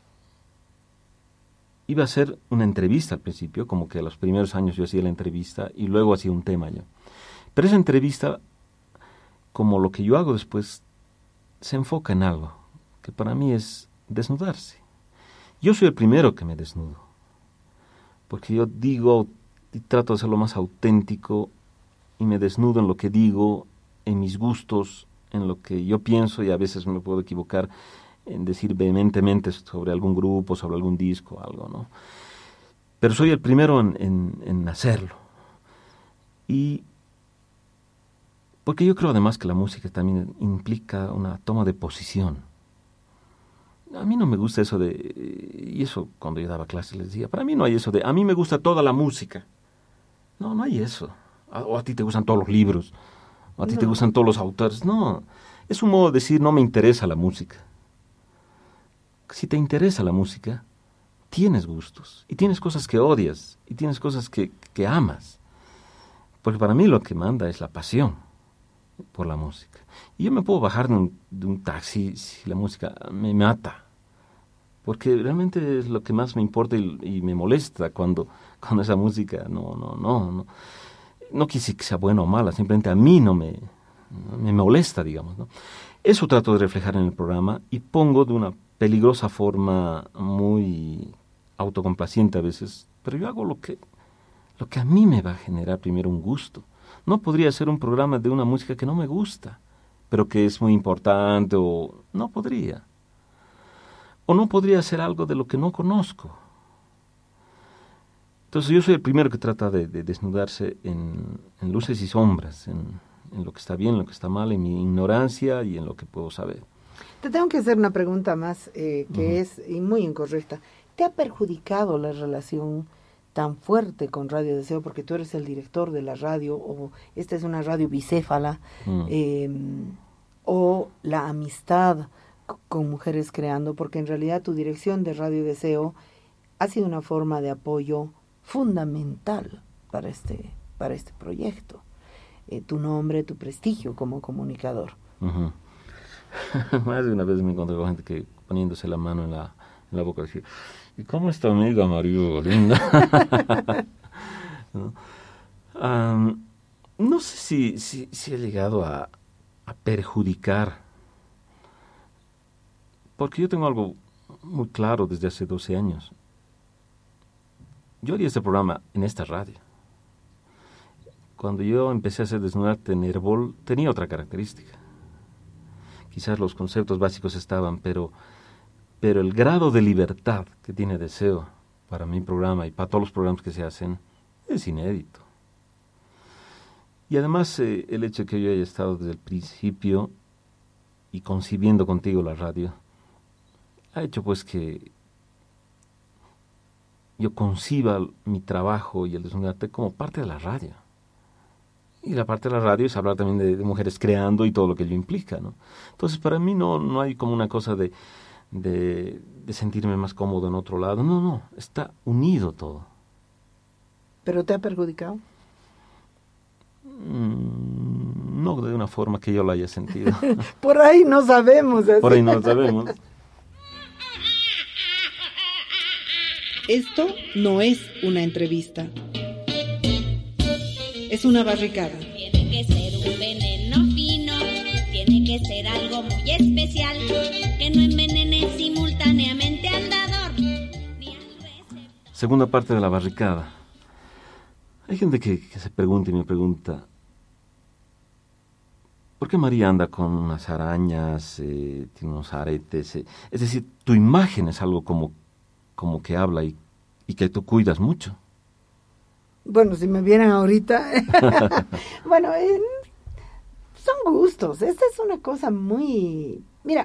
Iba a hacer una entrevista al principio, como que a los primeros años yo hacía la entrevista y luego hacía un tema yo. Pero esa entrevista, como lo que yo hago después, se enfoca en algo que para mí es desnudarse. Yo soy el primero que me desnudo, porque yo digo y trato de ser lo más auténtico y me desnudo en lo que digo, en mis gustos, en lo que yo pienso, y a veces me puedo equivocar en decir vehementemente sobre algún grupo, sobre algún disco, algo, ¿no? Pero soy el primero en, en, en hacerlo. Y porque yo creo además que la música también implica una toma de posición. A mí no me gusta eso de, y eso cuando yo daba clases les decía, para mí no hay eso de, a mí me gusta toda la música. No, no hay eso. O a ti te gustan todos los libros, o a ti no. te gustan todos los autores. No, es un modo de decir, no me interesa la música. Si te interesa la música, tienes gustos, y tienes cosas que odias, y tienes cosas que, que amas. Porque para mí lo que manda es la pasión por la música. Y yo me puedo bajar de un, de un taxi si la música me mata, porque realmente es lo que más me importa y, y me molesta cuando, cuando esa música no, no, no, no, no quise que sea buena o mala, simplemente a mí no me, me molesta, digamos, ¿no? Eso trato de reflejar en el programa y pongo de una peligrosa forma muy autocomplaciente a veces, pero yo hago lo que, lo que a mí me va a generar primero un gusto. No podría ser un programa de una música que no me gusta, pero que es muy importante, o no podría. O no podría ser algo de lo que no conozco. Entonces yo soy el primero que trata de, de desnudarse en, en luces y sombras, en, en lo que está bien, en lo que está mal, en mi ignorancia y en lo que puedo saber. Te tengo que hacer una pregunta más eh, que Uh-huh. es y muy incorrecta. ¿Te ha perjudicado la relación tan fuerte con Radio Deseo? Porque tú eres el director de la radio, o esta es una radio bicéfala, Mm. eh, o la amistad c- con Mujeres Creando, porque en realidad tu dirección de Radio Deseo ha sido una forma de apoyo fundamental para este, para este proyecto. Eh, tu nombre, tu prestigio como comunicador. Uh-huh. Más de una vez me encontré con gente que poniéndose la mano en la, en la boca decía, ¿y cómo está amiga Mario, linda? ¿No? Um, no sé si, si, si he llegado a, a perjudicar, porque yo tengo algo muy claro desde hace doce años. Yo haría este programa en esta radio. Cuando yo empecé a hacer Desnudarte en Herbol, tenía otra característica. Quizás los conceptos básicos estaban, pero, pero el grado de libertad que tiene Deseo para mi programa y para todos los programas que se hacen es inédito. Y además eh, el hecho de que yo haya estado desde el principio y concibiendo contigo la radio, ha hecho pues que yo conciba mi trabajo y el Desnudarte como parte de la radio. Y la parte de la radio es hablar también de, de mujeres creando y todo lo que ello implica, ¿no? Entonces, para mí no, no hay como una cosa de, de, de sentirme más cómodo en otro lado. No, no, está unido todo. ¿Pero te ha perjudicado? Mm, no de una forma que yo lo haya sentido. Por ahí no sabemos. Así. Por ahí no lo sabemos. Esto no es una entrevista. Es una barricada. Tiene que ser un veneno fino, tiene que ser algo muy especial, que no envenene simultáneamente al dador ni al receptor. Segunda parte de la barricada. Hay gente que, que se pregunta y me pregunta, ¿por qué María anda con unas arañas, eh, tiene unos aretes? Eh? Es decir, tu imagen es algo como, como que habla y, y que tú cuidas mucho. Bueno, si me vieran ahorita, bueno, eh, son gustos. Esta es una cosa muy, mira,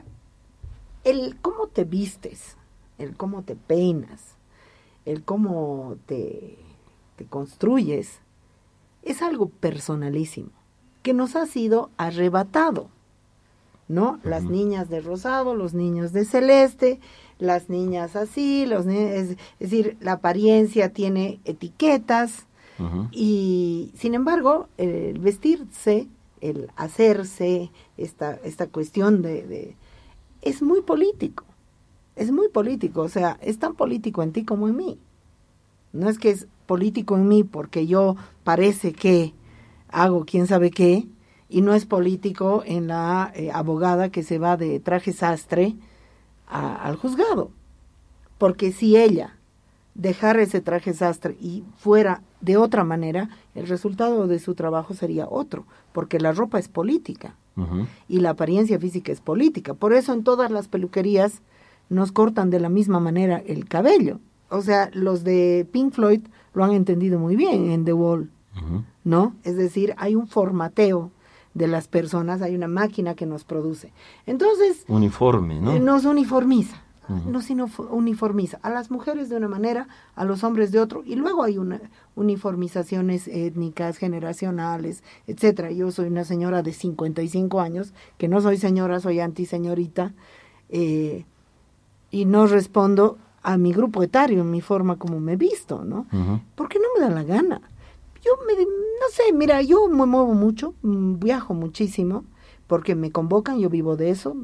el cómo te vistes, el cómo te peinas, el cómo te, te construyes, es algo personalísimo, que nos ha sido arrebatado, ¿no? Uh-huh. Las niñas de rosado, los niños de celeste, las niñas así, los ni- es, es decir, la apariencia tiene etiquetas. Uh-huh. Y sin embargo, el vestirse, el hacerse, esta, esta cuestión de, de es muy político, es muy político, o sea, es tan político en ti como en mí. No es que es político en mí porque yo parece que hago quién sabe qué, y no es político en la eh, abogada que se va de traje sastre a, al juzgado, porque si ella dejara ese traje sastre y fuera de otra manera, el resultado de su trabajo sería otro, porque la ropa es política. Uh-huh. Y la apariencia física es política. Por eso en todas las peluquerías nos cortan de la misma manera el cabello. O sea, los de Pink Floyd lo han entendido muy bien en The Wall, uh-huh. ¿no? Es decir, hay un formateo de las personas, hay una máquina que nos produce. Entonces, uniforme, ¿no? Eh, nos uniformiza. Uh-huh. No, sino uniformiza a las mujeres de una manera, a los hombres de otro, y luego hay una uniformizaciones étnicas, generacionales, etcétera. Yo soy una señora de cincuenta y cinco años, que no soy señora, soy antiseñorita, eh, y no respondo a mi grupo etario, en mi forma como me visto, ¿no? Uh-huh. Porque no me da la gana. Yo me, no sé, mira, yo me muevo mucho, viajo muchísimo, porque me convocan, yo vivo de eso,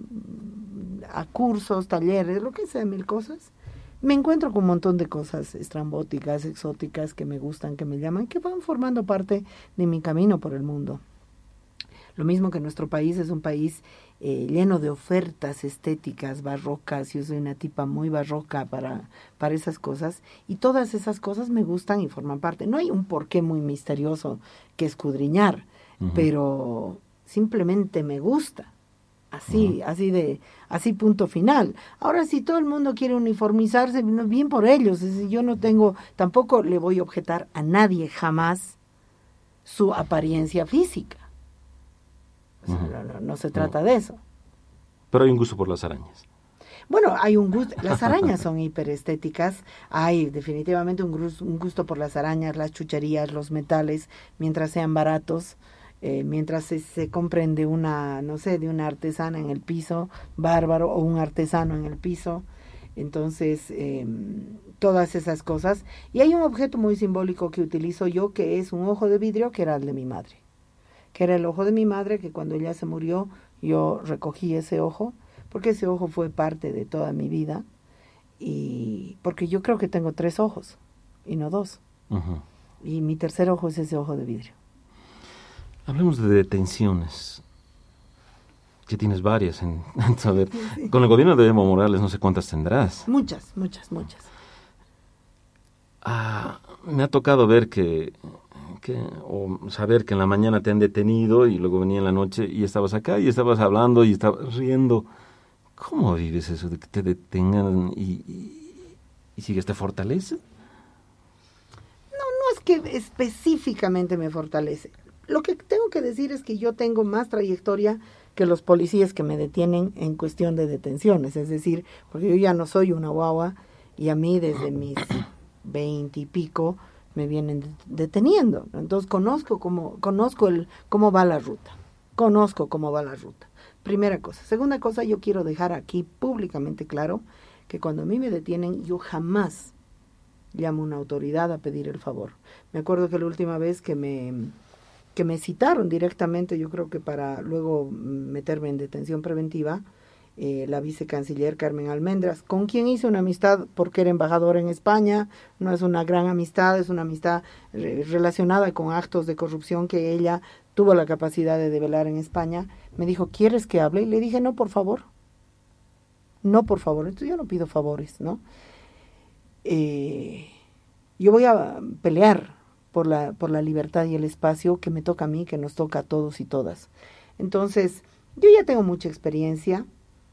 a cursos, talleres, lo que sea, mil cosas. Me encuentro con un montón de cosas estrambóticas, exóticas, que me gustan, que me llaman, que van formando parte de mi camino por el mundo. Lo mismo que nuestro país es un país eh, lleno de ofertas estéticas, barrocas. Yo soy una tipa muy barroca para, para esas cosas, y todas esas cosas me gustan y forman parte. No hay un porqué muy misterioso que escudriñar, uh-huh. pero simplemente me gusta. Así, uh-huh. así de, así punto final. Ahora, si todo el mundo quiere uniformizarse, bien por ellos. Es decir, yo no tengo, tampoco le voy a objetar a nadie jamás su apariencia física. O sea, uh-huh. no, no, no se trata uh-huh. de eso. Pero hay un gusto por las arañas. Bueno, hay un gusto, las arañas son hiperestéticas, hay definitivamente un gusto, un gusto por las arañas, las chucherías, los metales, mientras sean baratos. Eh, mientras se, se compren de una, no sé, de una artesana en el piso, bárbaro, o un artesano en el piso, entonces eh, todas esas cosas. Y hay un objeto muy simbólico que utilizo yo, que es un ojo de vidrio, que era el de mi madre, que era el ojo de mi madre, que cuando ella se murió, yo recogí ese ojo, porque ese ojo fue parte de toda mi vida, y porque yo creo que tengo tres ojos, y no dos, uh-huh. y mi tercer ojo es ese ojo de vidrio. Hablemos de detenciones, que tienes varias en, en saber. Sí. Con el gobierno de Evo Morales no sé cuántas tendrás. Muchas, muchas, muchas. Ah, me ha tocado ver que, que, o saber que en la mañana te han detenido y luego venía en la noche y estabas acá y estabas hablando y estabas riendo. ¿Cómo vives eso de que te detengan y, y, y sigues, te fortalece? No, no es que específicamente me fortalece. Lo que tengo que decir es que yo tengo más trayectoria que los policías que me detienen en cuestión de detenciones, es decir, porque yo ya no soy una guagua y a mí desde mis veinte y pico me vienen deteniendo. Entonces conozco cómo, conozco el, cómo va la ruta, conozco cómo va la ruta. Primera cosa. Segunda cosa, yo quiero dejar aquí públicamente claro que cuando a mí me detienen, yo jamás llamo a una autoridad a pedir el favor. Me acuerdo que la última vez que me... que me citaron directamente, yo creo que para luego meterme en detención preventiva, eh, la vicecanciller Carmen Almendras, con quien hice una amistad porque era embajadora en España, no es una gran amistad, es una amistad re- relacionada con actos de corrupción que ella tuvo la capacidad de develar en España. Me dijo, ¿quieres que hable? Y le dije, no, por favor, no, por favor, entonces yo no pido favores, ¿no? Eh, yo voy a pelear por la por la libertad y el espacio que me toca a mí, que nos toca a todos y todas. Entonces, yo ya tengo mucha experiencia.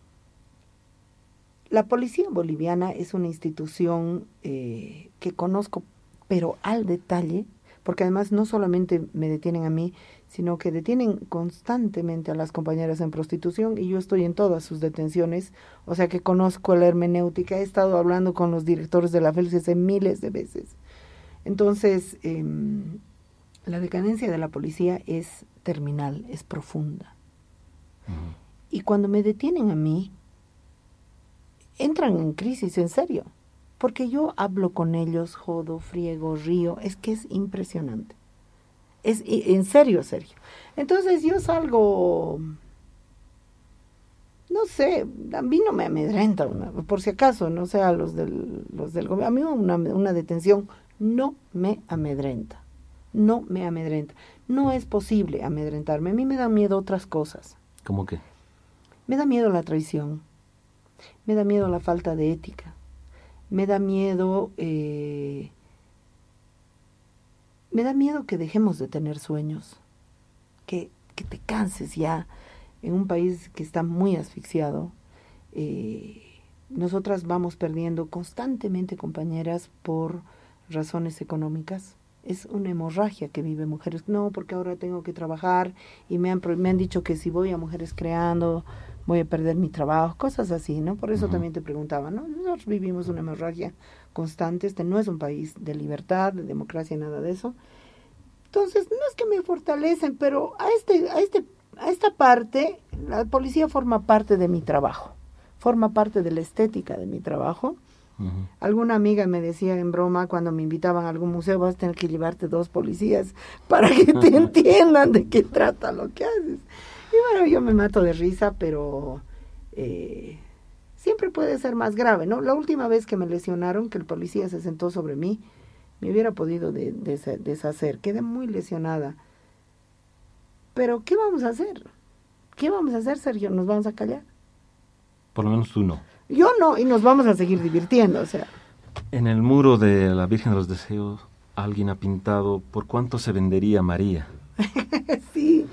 La policía boliviana es una institución eh, que conozco, pero al detalle, porque además no solamente me detienen a mí, sino que detienen constantemente a las compañeras en prostitución, y yo estoy en todas sus detenciones, o sea que conozco la hermenéutica, he estado hablando con los directores de la F E L C C miles de veces. Entonces, eh, la decadencia de la policía es terminal, es profunda. Uh-huh. Y cuando me detienen a mí, entran en crisis, en serio. Porque yo hablo con ellos, jodo, friego, río, es que es impresionante. Es en serio, serio. Entonces yo salgo, no sé, a mí no me amedrenta, una, por si acaso, no sé, a los del, los del gobierno, a mí una, una detención no me amedrenta, no me amedrenta. No es posible amedrentarme. A mí me da miedo otras cosas. ¿Cómo qué? Me da miedo la traición, me da miedo la falta de ética, me da miedo, eh, me da miedo que dejemos de tener sueños, que, que te canses ya en un país que está muy asfixiado. Eh, nosotras vamos perdiendo constantemente compañeras por razones económicas. Es una hemorragia que vive mujeres. No, porque ahora tengo que trabajar y me han, me han dicho que si voy a Mujeres Creando voy a perder mi trabajo, cosas así, ¿no? Por eso uh-huh. también te preguntaba, ¿no? Nosotros vivimos una hemorragia constante. Este no es un país de libertad, de democracia, nada de eso. Entonces, no es que me fortalecen, pero a este, a este, a esta parte, la policía forma parte de mi trabajo, forma parte de la estética de mi trabajo. Uh-huh. Alguna amiga me decía en broma cuando me invitaban a algún museo, vas a tener que llevarte dos policías para que te entiendan de qué trata lo que haces. Y bueno, yo me mato de risa, pero eh, siempre puede ser más grave, ¿no? La última vez que me lesionaron, que el policía se sentó sobre mí, me hubiera podido de, de, deshacer, quedé muy lesionada. Pero ¿qué vamos a hacer? ¿Qué vamos a hacer, Sergio? ¿Nos vamos a callar? Por lo menos tú no. Yo no, y nos vamos a seguir divirtiendo, o sea. En el muro de la Virgen de los Deseos, alguien ha pintado ¿por cuánto se vendería María? Sí.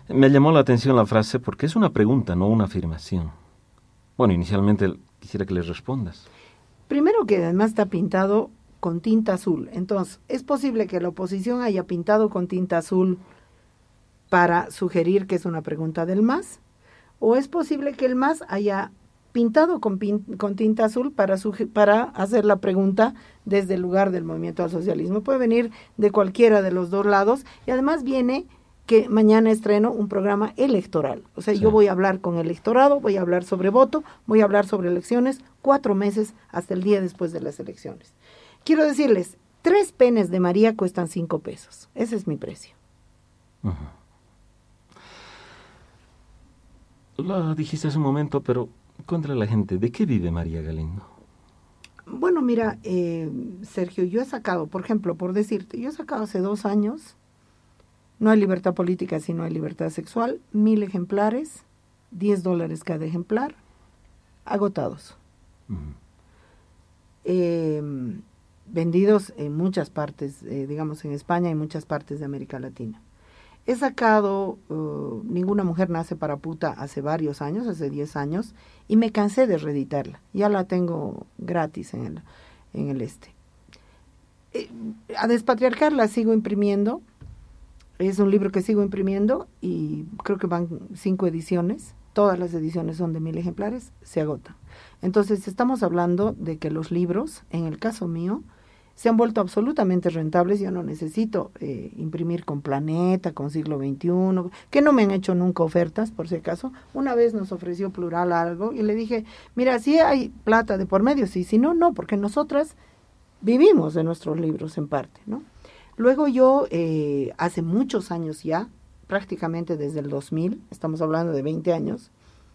Me llamó la atención la frase porque es una pregunta, no una afirmación. Bueno, inicialmente quisiera que le respondas. Primero que además está pintado con tinta azul. Entonces, ¿es posible que la oposición haya pintado con tinta azul para sugerir que es una pregunta del M A S? ¿O es posible que el M A S haya pintado con, pin, con tinta azul para, suge, para hacer la pregunta desde el lugar del movimiento al socialismo? Puede venir de cualquiera de los dos lados y además viene que mañana estreno un programa electoral. O sea, sí. Yo voy a hablar con el electorado, voy a hablar sobre voto, voy a hablar sobre elecciones, cuatro meses hasta el día después de las elecciones. Quiero decirles, tres penes de María cuestan cinco pesos. Ese es mi precio. Uh-huh. Lo dijiste hace un momento, pero cuéntale a la gente, ¿de qué vive María Galindo? Bueno, mira, eh, Sergio, yo he sacado, por ejemplo, por decirte, yo he sacado hace dos años, no hay libertad política si no hay libertad sexual, mil ejemplares, diez dólares cada ejemplar, agotados. Uh-huh. Eh, vendidos en muchas partes, eh, digamos en España y muchas partes de América Latina. He sacado uh, Ninguna mujer nace para puta hace varios años, hace diez años, y me cansé de reeditarla. Ya la tengo gratis en el, en el este. Eh, a Despatriarcar la sigo imprimiendo. Es un libro que sigo imprimiendo y creo que van cinco ediciones. Todas las ediciones son de mil ejemplares, se agotan. Entonces estamos hablando de que los libros, en el caso mío, se han vuelto absolutamente rentables. Yo no necesito eh, imprimir con Planeta, con Siglo veintiuno, que no me han hecho nunca ofertas, por si acaso. Una vez nos ofreció Plural algo y le dije, mira, si hay plata de por medio, sí, si no, no, porque nosotras vivimos de nuestros libros en parte, ¿no? Luego yo, eh, hace muchos años ya, prácticamente desde el dos mil, estamos hablando de veinte años,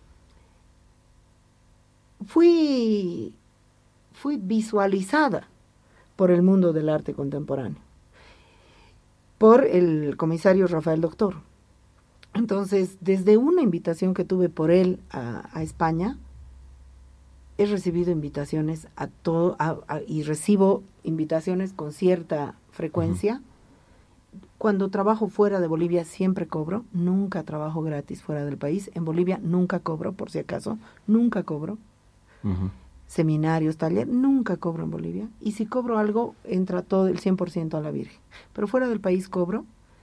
fui, fui visualizada por el mundo del arte contemporáneo, por el comisario Rafael Doctor. Entonces, desde una invitación que tuve por él a, a España, he recibido invitaciones a todo, a, a, y recibo invitaciones con cierta frecuencia. Uh-huh. Cuando trabajo fuera de Bolivia siempre cobro, nunca trabajo gratis fuera del país. En Bolivia nunca cobro, por si acaso, nunca cobro. Uh-huh. Seminarios, taller, nunca cobro en Bolivia. Y si cobro algo, entra todo el cien por ciento a la Virgen. Pero fuera del país cobro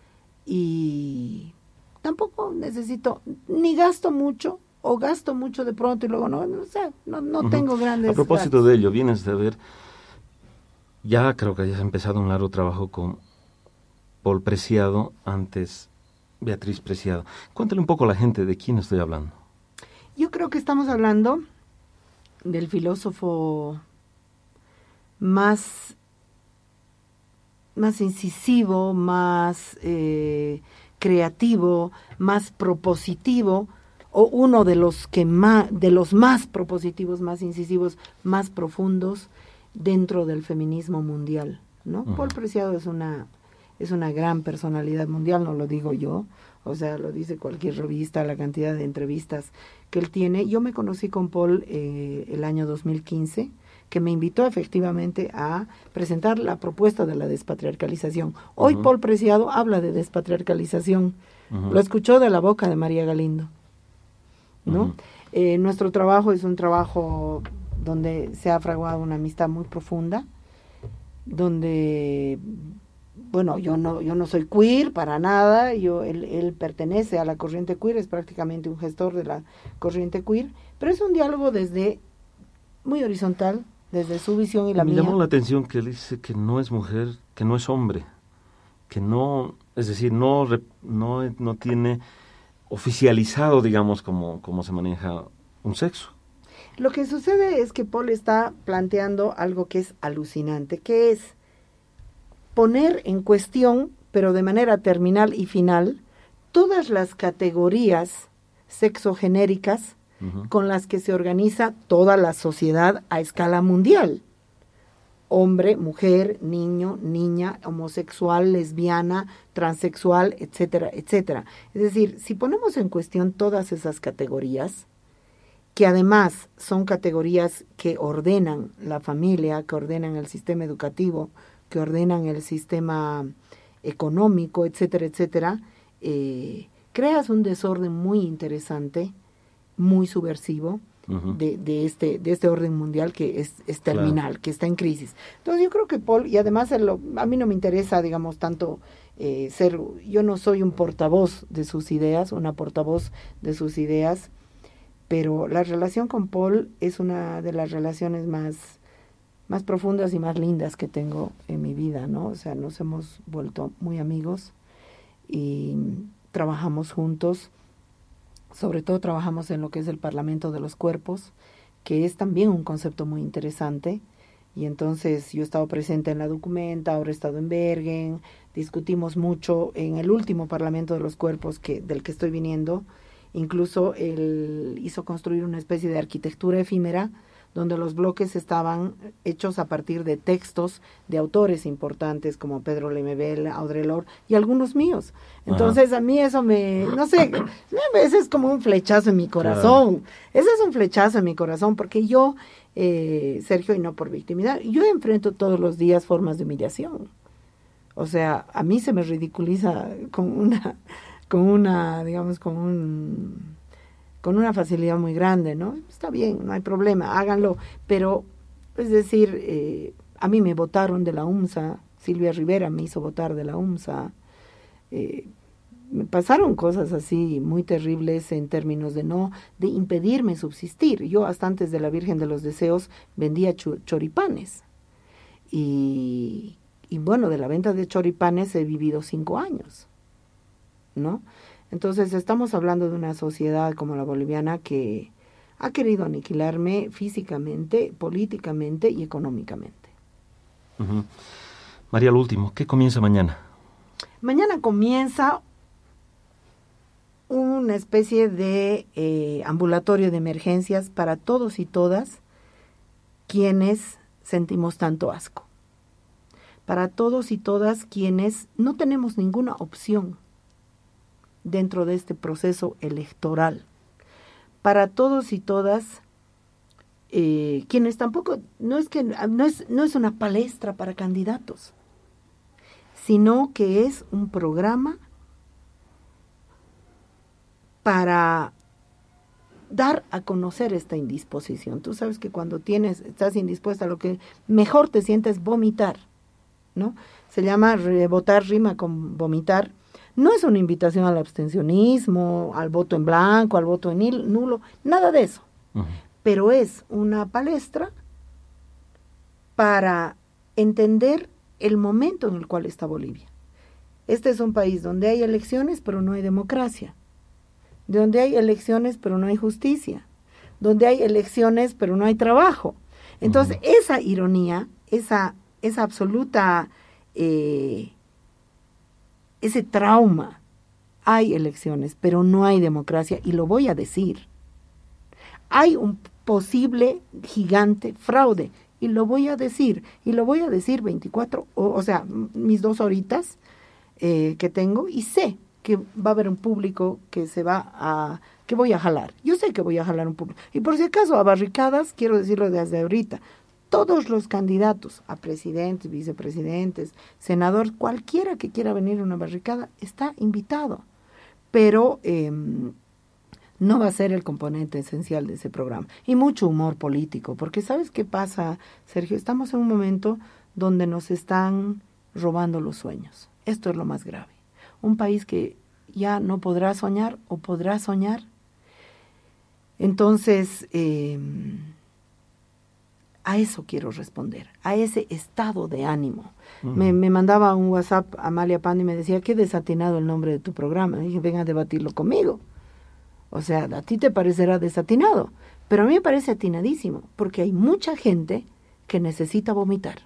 y tampoco necesito, ni gasto mucho, o gasto mucho de pronto y luego no, no sé, no, no uh-huh. tengo grandes... A propósito gastos. De ello, vienes de ver, ya creo que hayas empezado un largo trabajo con Paul Preciado, antes Beatriz Preciado. Cuéntale un poco a la gente de quién estoy hablando. Yo creo que estamos hablando del filósofo más, más incisivo, más eh, creativo, más propositivo, o uno de los que más, de los más propositivos, más incisivos, más profundos dentro del feminismo mundial, ¿no? Uh-huh. Paul Preciado es una es una gran personalidad mundial, no lo digo yo, o sea, lo dice cualquier revista, la cantidad de entrevistas que él tiene. Yo me conocí con Paul eh, el año dos mil quince, que me invitó efectivamente a presentar la propuesta de la despatriarcalización. Hoy uh-huh. Paul Preciado habla de despatriarcalización, uh-huh. lo escuchó de la boca de María Galindo, ¿no? Uh-huh. Eh, nuestro trabajo es un trabajo donde se ha fraguado una amistad muy profunda, donde, bueno, yo no yo no soy queer para nada, yo él, él pertenece a la corriente queer, es prácticamente un gestor de la corriente queer, pero es un diálogo desde muy horizontal, desde su visión y la Me mía. Me llamó la atención que él dice que no es mujer, que no es hombre, que no, es decir, no no, no tiene oficializado, digamos, como, como se maneja un sexo. Lo que sucede es que Paul está planteando algo que es alucinante, que es poner en cuestión, pero de manera terminal y final, todas las categorías sexogenéricas uh-huh. con las que se organiza toda la sociedad a escala mundial. Hombre, mujer, niño, niña, homosexual, lesbiana, transexual, etcétera, etcétera. Es decir, si ponemos en cuestión todas esas categorías, que además son categorías que ordenan la familia, que ordenan el sistema educativo, que ordenan el sistema económico, etcétera, etcétera, eh, creas un desorden muy interesante, muy subversivo, uh-huh. de, de, este, de este orden mundial que es, es terminal, claro. que está en crisis. Entonces yo creo que Paul, y además él lo, a mí no me interesa, digamos, tanto eh, ser, yo no soy un portavoz de sus ideas, una portavoz de sus ideas, pero la relación con Paul es una de las relaciones más, más profundas y más lindas que tengo en mi vida, ¿no? O sea, nos hemos vuelto muy amigos y trabajamos juntos, sobre todo trabajamos en lo que es el Parlamento de los Cuerpos, que es también un concepto muy interesante, y entonces yo he estado presente en la Documenta, ahora he estado en Bergen, discutimos mucho en el último Parlamento de los Cuerpos que, del que estoy viniendo. Incluso él hizo construir una especie de arquitectura efímera donde los bloques estaban hechos a partir de textos de autores importantes como Pedro Lemebel, Audre Lorde y algunos míos. Entonces Ajá. a mí eso me, no sé, ese es como un flechazo en mi corazón. Claro. Ese es un flechazo en mi corazón porque yo, eh, Sergio, y no por victimidad, yo enfrento todos los días formas de humillación. O sea, a mí se me ridiculiza con una... con una, digamos, con un con una facilidad muy grande, ¿no? Está bien, no hay problema, háganlo, pero, es decir, eh, a mí me votaron de la UMSA, Silvia Rivera me hizo votar de la UMSA, eh, me pasaron cosas así muy terribles en términos de no, de impedirme subsistir. Yo hasta antes de la Virgen de los Deseos vendía chu- choripanes, y, y bueno, de la venta de choripanes he vivido cinco años. ¿No? Entonces estamos hablando de una sociedad como la boliviana que ha querido aniquilarme físicamente, políticamente y económicamente. Uh-huh. María, lo último, ¿qué comienza mañana? Mañana comienza una especie de eh, ambulatorio de emergencias para todos y todas quienes sentimos tanto asco. Para todos y todas quienes no tenemos ninguna opción dentro de este proceso electoral, para todos y todas eh, quienes tampoco, no es que no es, no es una palestra para candidatos, sino que es un programa para dar a conocer esta indisposición. Tú sabes que cuando tienes, estás indispuesta, lo que mejor te sientes es vomitar, ¿no? Se llama votar rima con vomitar. No es una invitación al abstencionismo, al voto en blanco, al voto en nulo, nada de eso. Uh-huh. Pero es una palestra para entender el momento en el cual está Bolivia. Este es un país donde hay elecciones, pero no hay democracia. Donde hay elecciones, pero no hay justicia. Donde hay elecciones, pero no hay trabajo. Entonces, uh-huh. esa ironía, esa, esa absoluta... Eh, ese trauma, hay elecciones, pero no hay democracia, y lo voy a decir. Hay un posible gigante fraude, y lo voy a decir, y lo voy a decir veinticuatro, o, o sea, mis dos horitas eh, que tengo, y sé que va a haber un público que se va a, que voy a jalar. Yo sé que voy a jalar un público. Y por si acaso, a barricadas, quiero decirlo desde ahorita, todos los candidatos a presidentes, vicepresidentes, senador, cualquiera que quiera venir a una barricada, está invitado. Pero eh, no va a ser el componente esencial de ese programa. Y mucho humor político, porque ¿sabes qué pasa, Sergio? Estamos en un momento donde nos están robando los sueños. Esto es lo más grave. Un país que ya no podrá soñar o podrá soñar. Entonces... Eh, A eso quiero responder, a ese estado de ánimo. Uh-huh. Me, me mandaba un WhatsApp a Amalia Pando y me decía, qué desatinado el nombre de tu programa. Y dije, ven a debatirlo conmigo. O sea, a ti te parecerá desatinado, pero a mí me parece atinadísimo, porque hay mucha gente que necesita vomitar.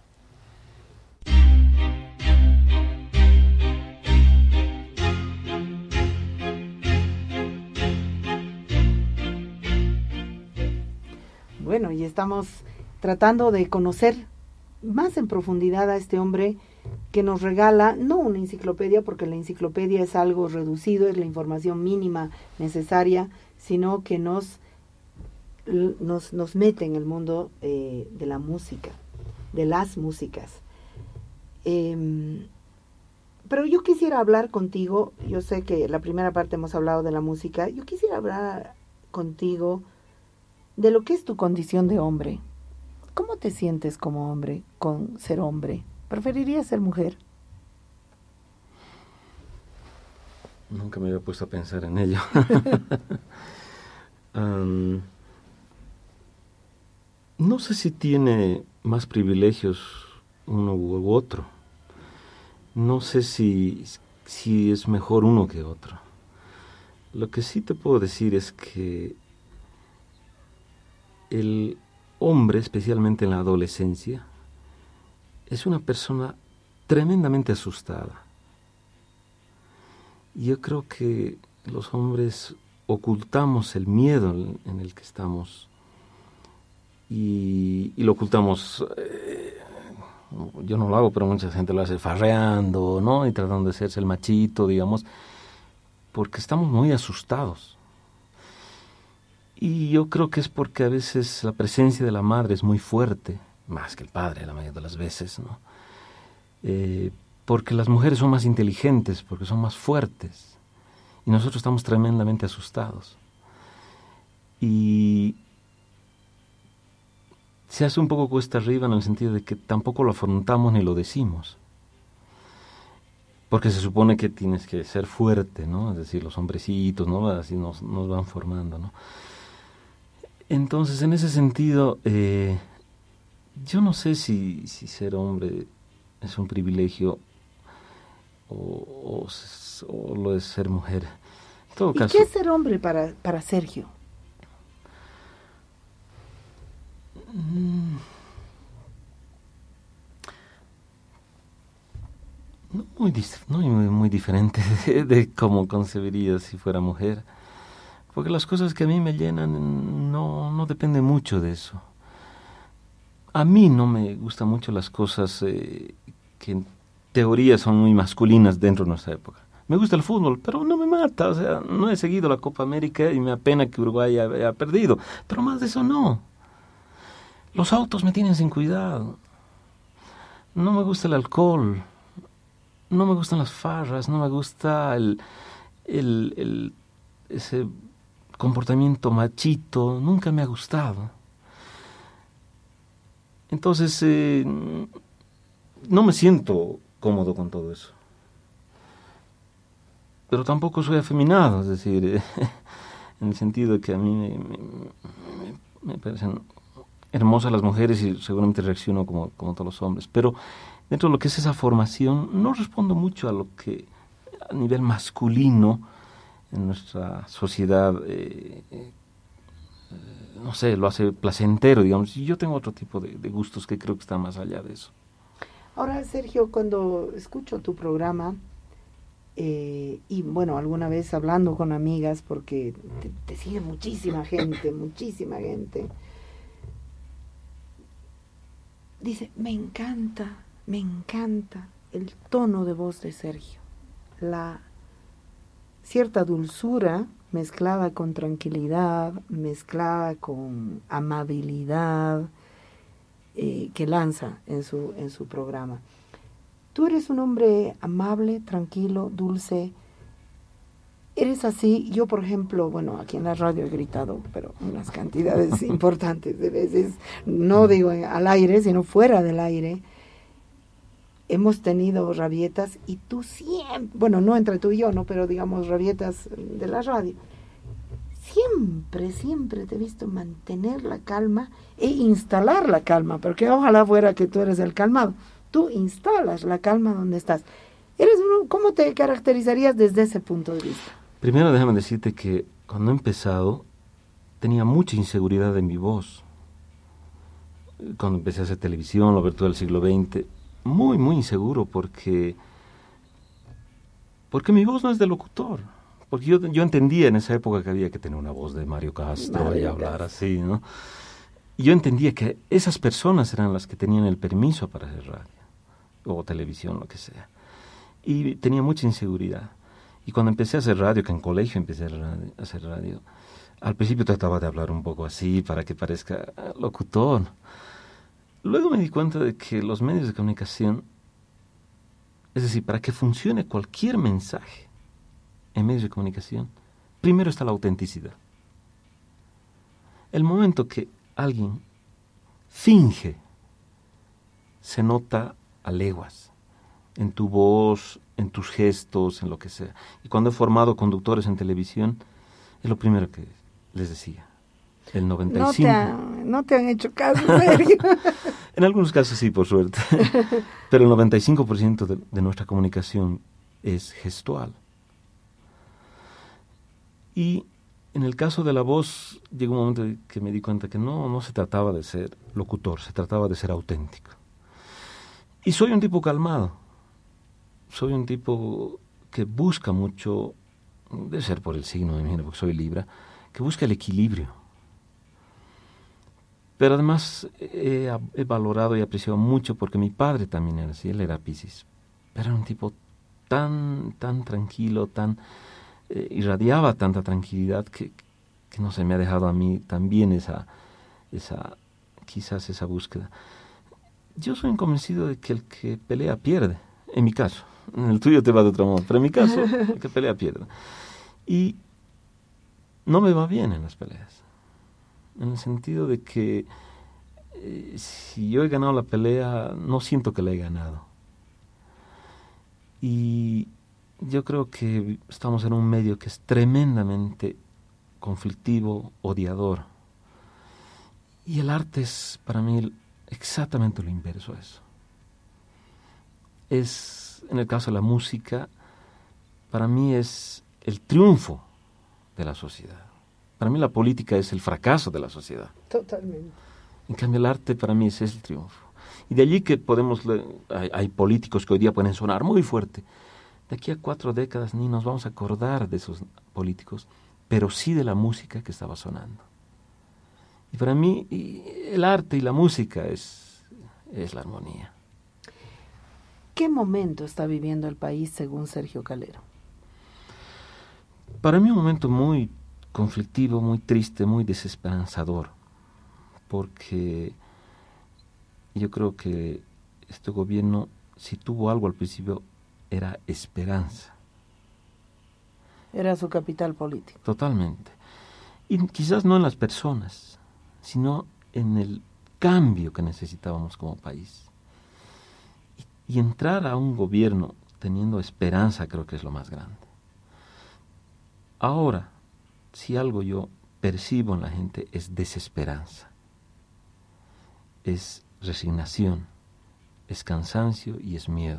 Bueno, y estamos tratando de conocer más en profundidad a este hombre que nos regala, no una enciclopedia, porque la enciclopedia es algo reducido, es la información mínima necesaria, sino que nos, nos, nos mete en el mundo eh, de la música, de las músicas. Eh, pero yo quisiera hablar contigo, yo sé que la primera parte hemos hablado de la música, yo quisiera hablar contigo de lo que es tu condición de hombre. ¿Cómo te sientes como hombre con ser hombre? ¿Preferirías ser mujer? Nunca me había puesto a pensar en ello. um, no sé si tiene más privilegios uno u otro. No sé si, si es mejor uno que otro. Lo que sí te puedo decir es que el hombre, especialmente en la adolescencia, es una persona tremendamente asustada. Yo creo que los hombres ocultamos el miedo en el que estamos y, y lo ocultamos, eh, yo no lo hago, pero mucha gente lo hace farreando, ¿no? Y tratando de hacerse el machito, digamos, porque estamos muy asustados. Y yo creo que es porque a veces la presencia de la madre es muy fuerte, más que el padre la mayoría de las veces, ¿no? Eh, porque las mujeres son más inteligentes, porque son más fuertes, y nosotros estamos tremendamente asustados. Y se hace un poco cuesta arriba en el sentido de que tampoco lo afrontamos ni lo decimos, porque se supone que tienes que ser fuerte, ¿no? Es decir, los hombrecitos, ¿no? Así nos, nos van formando, ¿no? Entonces, en ese sentido, eh, yo no sé si, si ser hombre es un privilegio o, o, o lo es ser mujer. En todo ¿Y caso, qué es ser hombre para, para Sergio? Mm, no muy, no muy, muy diferente de, de cómo concebiría si fuera mujer. Porque las cosas que a mí me llenan no, no depende mucho de eso. A mí no me gustan mucho las cosas eh, que en teoría son muy masculinas dentro de nuestra época. Me gusta el fútbol, pero no me mata. O sea, no he seguido la Copa América y me apena que Uruguay haya perdido. Pero más de eso no. Los autos me tienen sin cuidado. No me gusta el alcohol. No me gustan las farras. No me gusta el, el, el ese comportamiento machito. Nunca me ha gustado. Entonces, eh, no me siento cómodo con todo eso. Pero tampoco soy afeminado, es decir, eh, en el sentido de que a mí me, me, me, me parecen hermosas las mujeres y seguramente reacciono como, como todos los hombres. Pero dentro de lo que es esa formación, no respondo mucho a lo que a nivel masculino en nuestra sociedad eh, eh, no sé, lo hace placentero, digamos, y yo tengo otro tipo de, de gustos que creo que están más allá de eso. Ahora, Sergio, cuando escucho tu programa, eh, y bueno, alguna vez hablando con amigas, porque te, te sigue muchísima gente, muchísima gente, dice, me encanta, me encanta el tono de voz de Sergio, la cierta dulzura mezclada con tranquilidad, mezclada con amabilidad eh, que lanza en su, en su programa. Tú eres un hombre amable, tranquilo, dulce. Eres así. Yo, por ejemplo, bueno, aquí en la radio he gritado, pero unas cantidades importantes de veces, no digo al aire, sino fuera del aire. Hemos tenido rabietas y tú siempre, bueno, no entre tú y yo, no, pero digamos rabietas de la radio. Siempre, siempre te he visto mantener la calma e instalar la calma, porque ojalá fuera que tú eres el calmado. Tú instalas la calma donde estás. Eres uno, ¿cómo te caracterizarías desde ese punto de vista? Primero déjame decirte que cuando he empezado tenía mucha inseguridad en mi voz. Cuando empecé a hacer televisión, la abertura del siglo veinte, muy, muy inseguro porque, porque mi voz no es de locutor. Porque yo, yo entendía en esa época que había que tener una voz de Mario Castro Mario y hablar Castro. Así, ¿no? Y yo entendía que esas personas eran las que tenían el permiso para hacer radio, o televisión, lo que sea. Y tenía mucha inseguridad. Y cuando empecé a hacer radio, que en colegio empecé a, radio, a hacer radio, al principio trataba de hablar un poco así para que parezca locutor. Luego me di cuenta de que los medios de comunicación Es decir, para que funcione cualquier mensaje en medios de comunicación, primero está la autenticidad. El momento que alguien finge, se nota a leguas, en tu voz, en tus gestos, en lo que sea. Y cuando he formado conductores en televisión, es lo primero que les decía. El noventa y cinco... No te han, no te han hecho caso, Sergio. En algunos casos sí, por suerte. Pero el noventa y cinco por ciento de, de nuestra comunicación es gestual. Y en el caso de la voz, llegó un momento que me di cuenta que no, no se trataba de ser locutor, se trataba de ser auténtico. Y soy un tipo calmado. Soy un tipo que busca mucho, debe ser por el signo, me imagino, porque soy Libra, que busca el equilibrio. Pero además he, he valorado y apreciado mucho porque mi padre también era así, él era Piscis. Pero era un tipo tan, tan tranquilo, tan eh, irradiaba tanta tranquilidad que, que no se me ha dejado a mí también esa, esa, quizás esa búsqueda. Yo soy convencido de que el que pelea pierde, en mi caso. En el tuyo te va de otro modo, pero en mi caso, el que pelea pierde. Y no me va bien en las peleas. En el sentido de que eh, si yo he ganado la pelea, no siento que la he ganado. Y yo creo que estamos en un medio que es tremendamente conflictivo, odiador. Y el arte es para mí exactamente lo inverso a eso. Es, en el caso de la música, para mí es el triunfo de la sociedad. Para mí la política es el fracaso de la sociedad. Totalmente. En cambio el arte para mí es el triunfo. Y de allí que podemos, hay, hay políticos que hoy día pueden sonar muy fuerte. De aquí a cuatro décadas ni nos vamos a acordar de esos políticos, pero sí de la música que estaba sonando. Y para mí el arte y la música es, es la armonía. ¿Qué momento está viviendo el país según Sergio Calero? Para mí un momento muy conflictivo, muy triste, muy desesperanzador, porque yo creo que este gobierno, si tuvo algo al principio, era esperanza. Era su capital político. Totalmente. Y quizás no en las personas, sino en el cambio que necesitábamos como país. Y, y entrar a un gobierno teniendo esperanza creo que es lo más grande. Ahora, si algo yo percibo en la gente es desesperanza, es resignación, es cansancio y es miedo.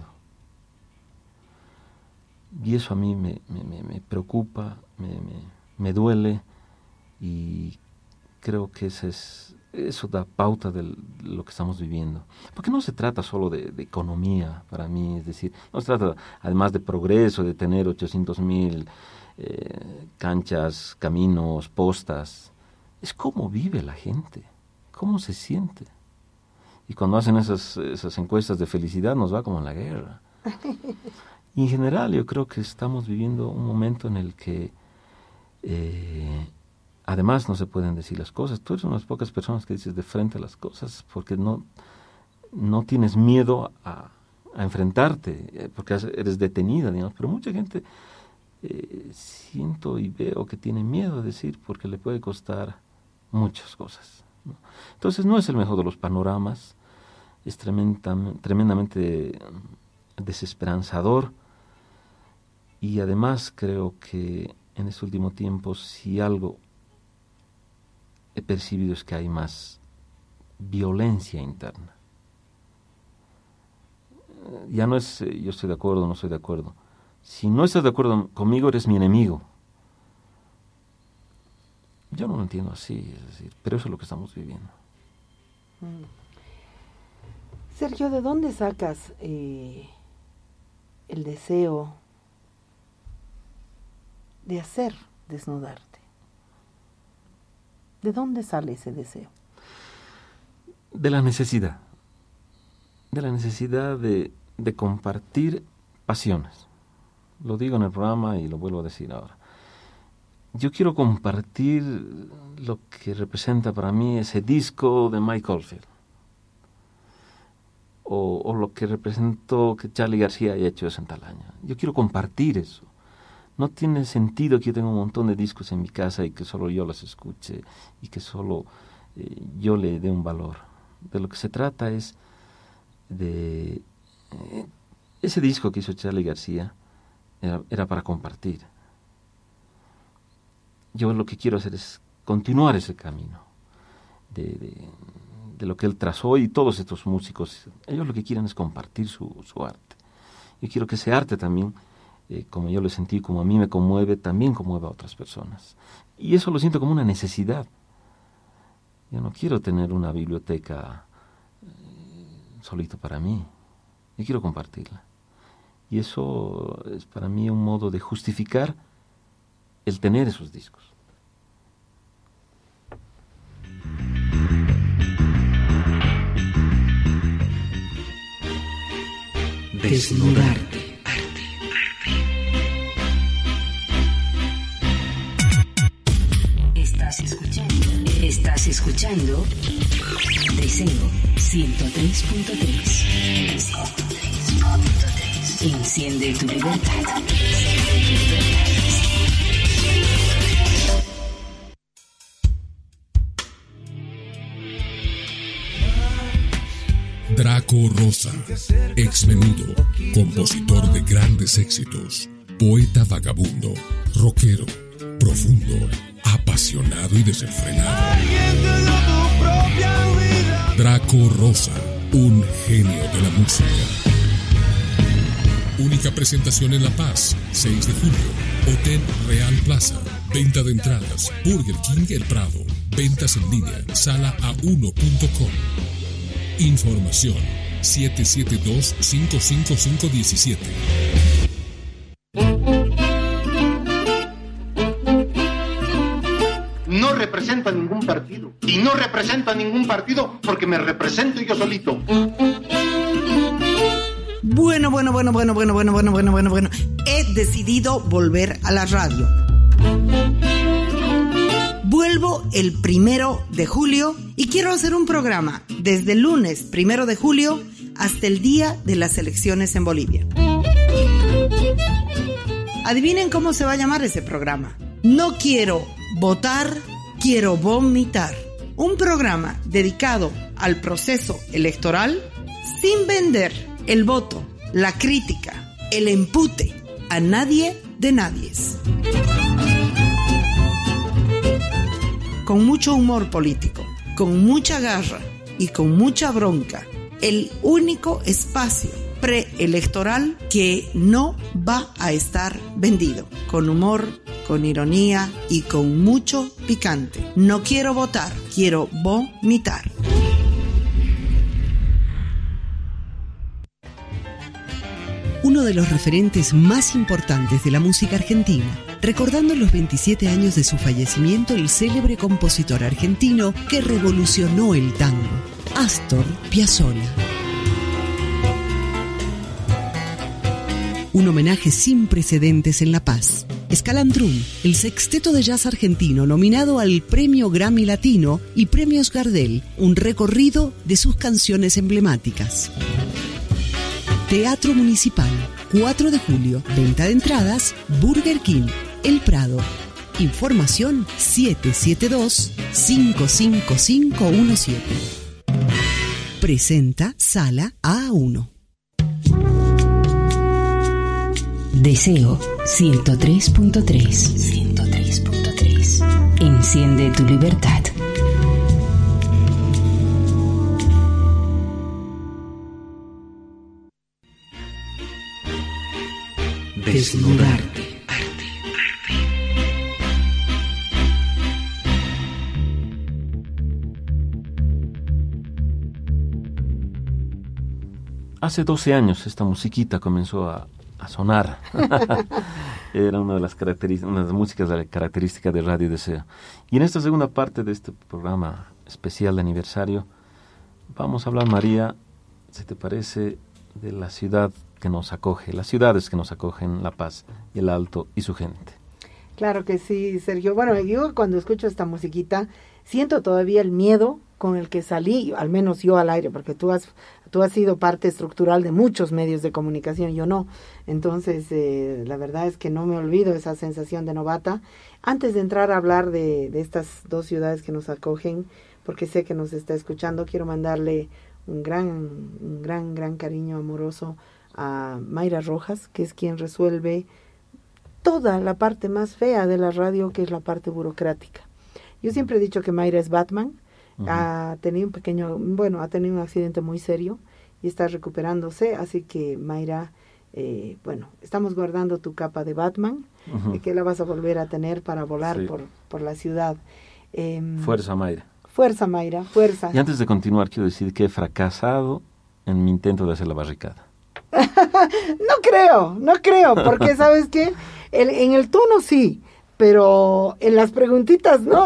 Y eso a mí me, me, me, me preocupa, me, me, me duele y creo que ese es, eso da pauta de lo que estamos viviendo. Porque no se trata solo de, de economía para mí, es decir, no se trata además de progreso, de tener ochocientos mil eh, canchas, caminos, postas. Es cómo vive la gente, cómo se siente. Y cuando hacen esas, esas encuestas de felicidad nos va como en la guerra. Y en general yo creo que estamos viviendo un momento en el que eh, además no se pueden decir las cosas. Tú eres una de las pocas personas que dices de frente las cosas porque no, no tienes miedo a, a enfrentarte, eh, porque eres detenida, digamos. Pero mucha gente eh, siento y veo que tiene miedo a decir porque le puede costar muchas cosas, ¿no? Entonces no es el mejor de los panoramas, es tremendamente, tremendamente desesperanzador. Y además creo que en este último tiempo, si algo he percibido es que hay más violencia interna. Ya no es eh, yo estoy de acuerdo o no estoy de acuerdo. Si no estás de acuerdo conmigo, eres mi enemigo. Yo no lo entiendo así, es decir, pero eso es lo que estamos viviendo. Mm. Sergio, ¿de dónde sacas eh, el deseo de hacer desnudarte? ¿De dónde sale ese deseo? De la necesidad, de la necesidad de, de compartir pasiones. Lo digo en el programa y lo vuelvo a decir ahora. Yo quiero compartir lo que representa para mí ese disco de Mike Oldfield. o, o lo que representó que Charly García haya hecho eso en tal año. Yo quiero compartir eso. No tiene sentido que yo tenga un montón de discos en mi casa y que solo yo los escuche y que solo eh, yo le dé un valor. De lo que se trata es de... Eh, ese disco que hizo Charly García era, era para compartir. Yo lo que quiero hacer es continuar ese camino de, de, de lo que él trazó, y todos estos músicos, ellos lo que quieren es compartir su, su arte. Yo quiero que ese arte también, eh, como yo lo sentí, como a mí me conmueve, también conmueva a otras personas. Y eso lo siento como una necesidad. Yo no quiero tener una biblioteca eh, solito para mí. Yo quiero compartirla. Y eso es para mí un modo de justificar el tener esos discos. Desnudarte. Estás escuchando. Estás escuchando Deseo ciento tres punto tres. Enciende tu libertad. Draco Rosa, ex Menudo, compositor de grandes éxitos, poeta vagabundo, rockero, profundo, apasionado y desenfrenado. Draco Rosa, un genio de la música. Única presentación en La Paz, seis de julio, Hotel Real Plaza. Venta de entradas, Burger King El Prado. Ventas en línea, sala a uno punto com. Información, siete siete dos, cinco cinco cinco uno siete. No represento a ningún partido. Y no represento a ningún partido porque me represento yo solito. Bueno, bueno, bueno, bueno, bueno, bueno, bueno, bueno, bueno, bueno. He decidido volver a la radio. Vuelvo el primero de julio y quiero hacer un programa desde el lunes primero de julio hasta el día de las elecciones en Bolivia. Adivinen cómo se va a llamar ese programa. No quiero votar, quiero vomitar. Un programa dedicado al proceso electoral sin vender el voto, la crítica, el empute a nadie de nadies. Con mucho humor político, con mucha garra y con mucha bronca. El único espacio preelectoral que no va a estar vendido. Con humor, con ironía y con mucho picante. No quiero votar, quiero vomitar. Uno de los referentes más importantes de la música argentina, recordando los veintisiete años de su fallecimiento, el célebre compositor argentino que revolucionó el tango, Astor Piazzolla. Un homenaje sin precedentes en La Paz. Escalantrum, el sexteto de jazz argentino nominado al Premio Grammy Latino y Premios Gardel, un recorrido de sus canciones emblemáticas. Teatro Municipal, cuatro de julio, venta de entradas, Burger King, El Prado. Información siete siete dos, cinco cinco cinco uno siete. Presenta Sala A uno. Deseo ciento tres punto tres. ciento tres punto tres. Enciende tu libertad. Desnudarte. Hace doce años esta musiquita comenzó a, a sonar. Era una de las características, una de las músicas de la característica de Radio Deseo. Y en esta segunda parte de este programa especial de aniversario, vamos a hablar, María, si te parece, de la ciudad que nos acoge, las ciudades que nos acogen, La Paz y el Alto y su gente. Claro que sí, Sergio. Bueno, yo cuando escucho esta musiquita siento todavía el miedo con el que salí, al menos yo al aire, porque tú has, tú has sido parte estructural de muchos medios de comunicación, yo no. Entonces, eh, la verdad es que no me olvido esa sensación de novata. Antes de entrar a hablar de, de estas dos ciudades que nos acogen, porque sé que nos está escuchando, quiero mandarle un gran, un gran, gran cariño amoroso a Mayra Rojas, que es quien resuelve toda la parte más fea de la radio, que es la parte burocrática. Yo siempre he dicho que Mayra es Batman. Uh-huh. Ha tenido un pequeño, bueno, ha tenido un accidente muy serio y está recuperándose, así que Mayra, eh, bueno, estamos guardando tu capa de Batman, uh-huh. que la vas a volver a tener para volar sí. por, por la ciudad. Eh, fuerza, Mayra. Fuerza, Mayra, fuerza. Y antes de continuar, quiero decir que he fracasado en mi intento de hacer la barricada. No creo, no creo, porque ¿sabes qué? El, en el tono sí, pero en las preguntitas no.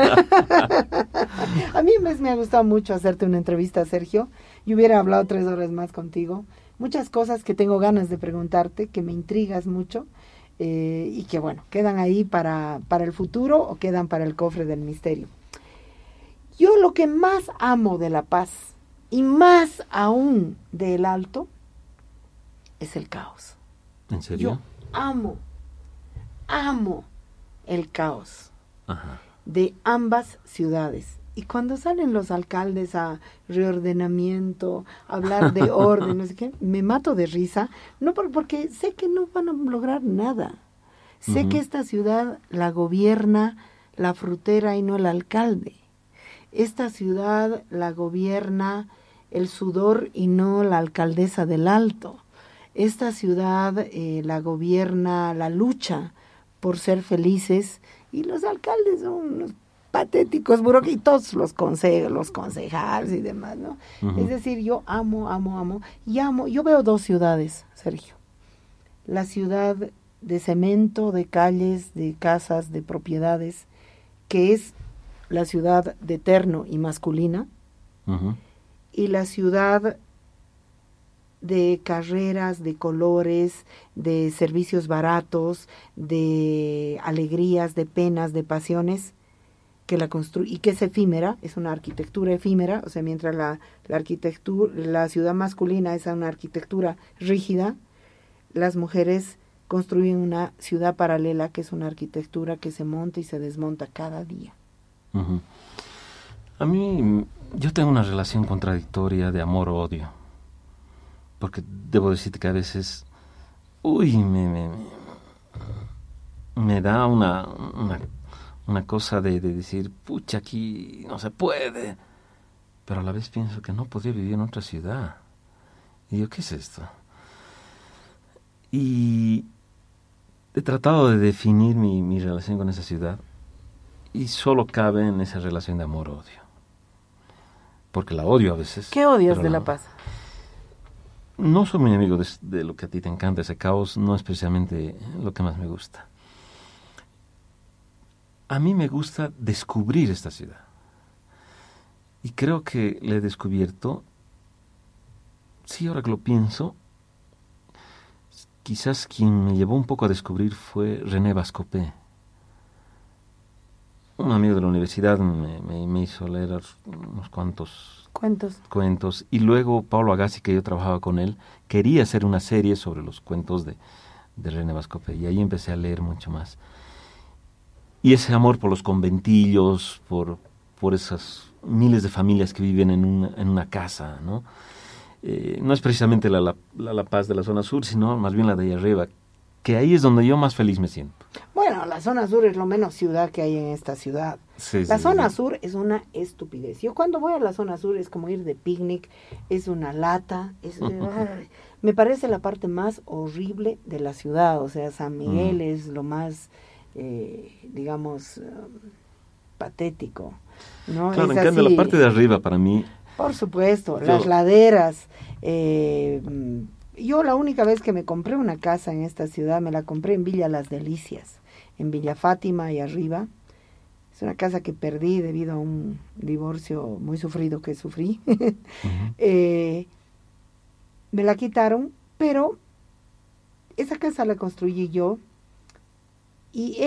A mí me, me ha gustado mucho hacerte una entrevista, Sergio. Yo hubiera hablado tres horas más contigo. Muchas cosas que tengo ganas de preguntarte, que me intrigas mucho, eh, y que bueno, quedan ahí para, para el futuro o quedan para el cofre del misterio. Yo lo que más amo de La Paz, y más aún del Alto, es el caos. ¿En serio? Yo amo, amo el caos. Ajá. De ambas ciudades. Y cuando salen los alcaldes a reordenamiento, a hablar de orden, no sé qué, me mato de risa, no por, porque sé que no van a lograr nada. Sé uh-huh. que esta ciudad la gobierna la frutera y no el alcalde. Esta ciudad la gobierna el sudor y no la alcaldesa del Alto. Esta ciudad eh, la gobierna la lucha por ser felices, y los alcaldes son unos patéticos, burócratas, los consejos, los concejales y demás, ¿no? Uh-huh. Es decir, yo amo, amo, amo, y amo, yo veo dos ciudades, Sergio. La ciudad de cemento, de calles, de casas, de propiedades, que es la ciudad de eterno y masculina, uh-huh. y la ciudad de carreras, de colores, de servicios baratos, de alegrías, de penas, de pasiones, que la construye, y que es efímera, es una arquitectura efímera, o sea, mientras la, la arquitectura, la ciudad masculina es una arquitectura rígida, las mujeres construyen una ciudad paralela que es una arquitectura que se monta y se desmonta cada día. Uh-huh. A mí, yo tengo una relación contradictoria de amor-odio. Porque debo decirte que a veces, uy, me, me, me da una, una, una cosa de, de decir, pucha, aquí no se puede. Pero a la vez pienso que no podría vivir en otra ciudad. Y yo, ¿qué es esto? Y he tratado de definir mi, mi relación con esa ciudad, y solo cabe en esa relación de amor-odio. Porque la odio a veces. ¿Qué odias de La Paz? No soy muy amigo de, de lo que a ti te encanta, ese caos no es precisamente lo que más me gusta. A mí me gusta descubrir esta ciudad. Y creo que la he descubierto, sí, ahora que lo pienso, quizás quien me llevó un poco a descubrir fue René Bascopé. Un amigo de la universidad me, me, me hizo leer unos cuantos cuentos. cuentos, y luego Pablo Agassi, que yo trabajaba con él, quería hacer una serie sobre los cuentos de, de René Bascopé, y ahí empecé a leer mucho más. Y ese amor por los conventillos, por, por esas miles de familias que viven en una, en una casa, ¿no? Eh, no es precisamente la, la, la, la Paz de la zona sur, sino más bien la de ahí arriba, que ahí es donde yo más feliz me siento. Bueno, la zona sur es lo menos ciudad que hay en esta ciudad. Sí, la sí, zona sí. sur es una estupidez. Yo cuando voy a la zona sur es como ir de picnic, es una lata, es, me parece la parte más horrible de la ciudad. O sea, San Miguel mm. es lo más, eh, digamos, um, patético, ¿no? Claro, es en cambio así, la parte de arriba para mí... Por supuesto, yo... las laderas, eh, yo la única vez que me compré una casa en esta ciudad, me la compré en Villa Las Delicias, en Villa Fátima y arriba. Es una casa que perdí debido a un divorcio muy sufrido que sufrí. Uh-huh. eh, me la quitaron, pero esa casa la construí yo, y era en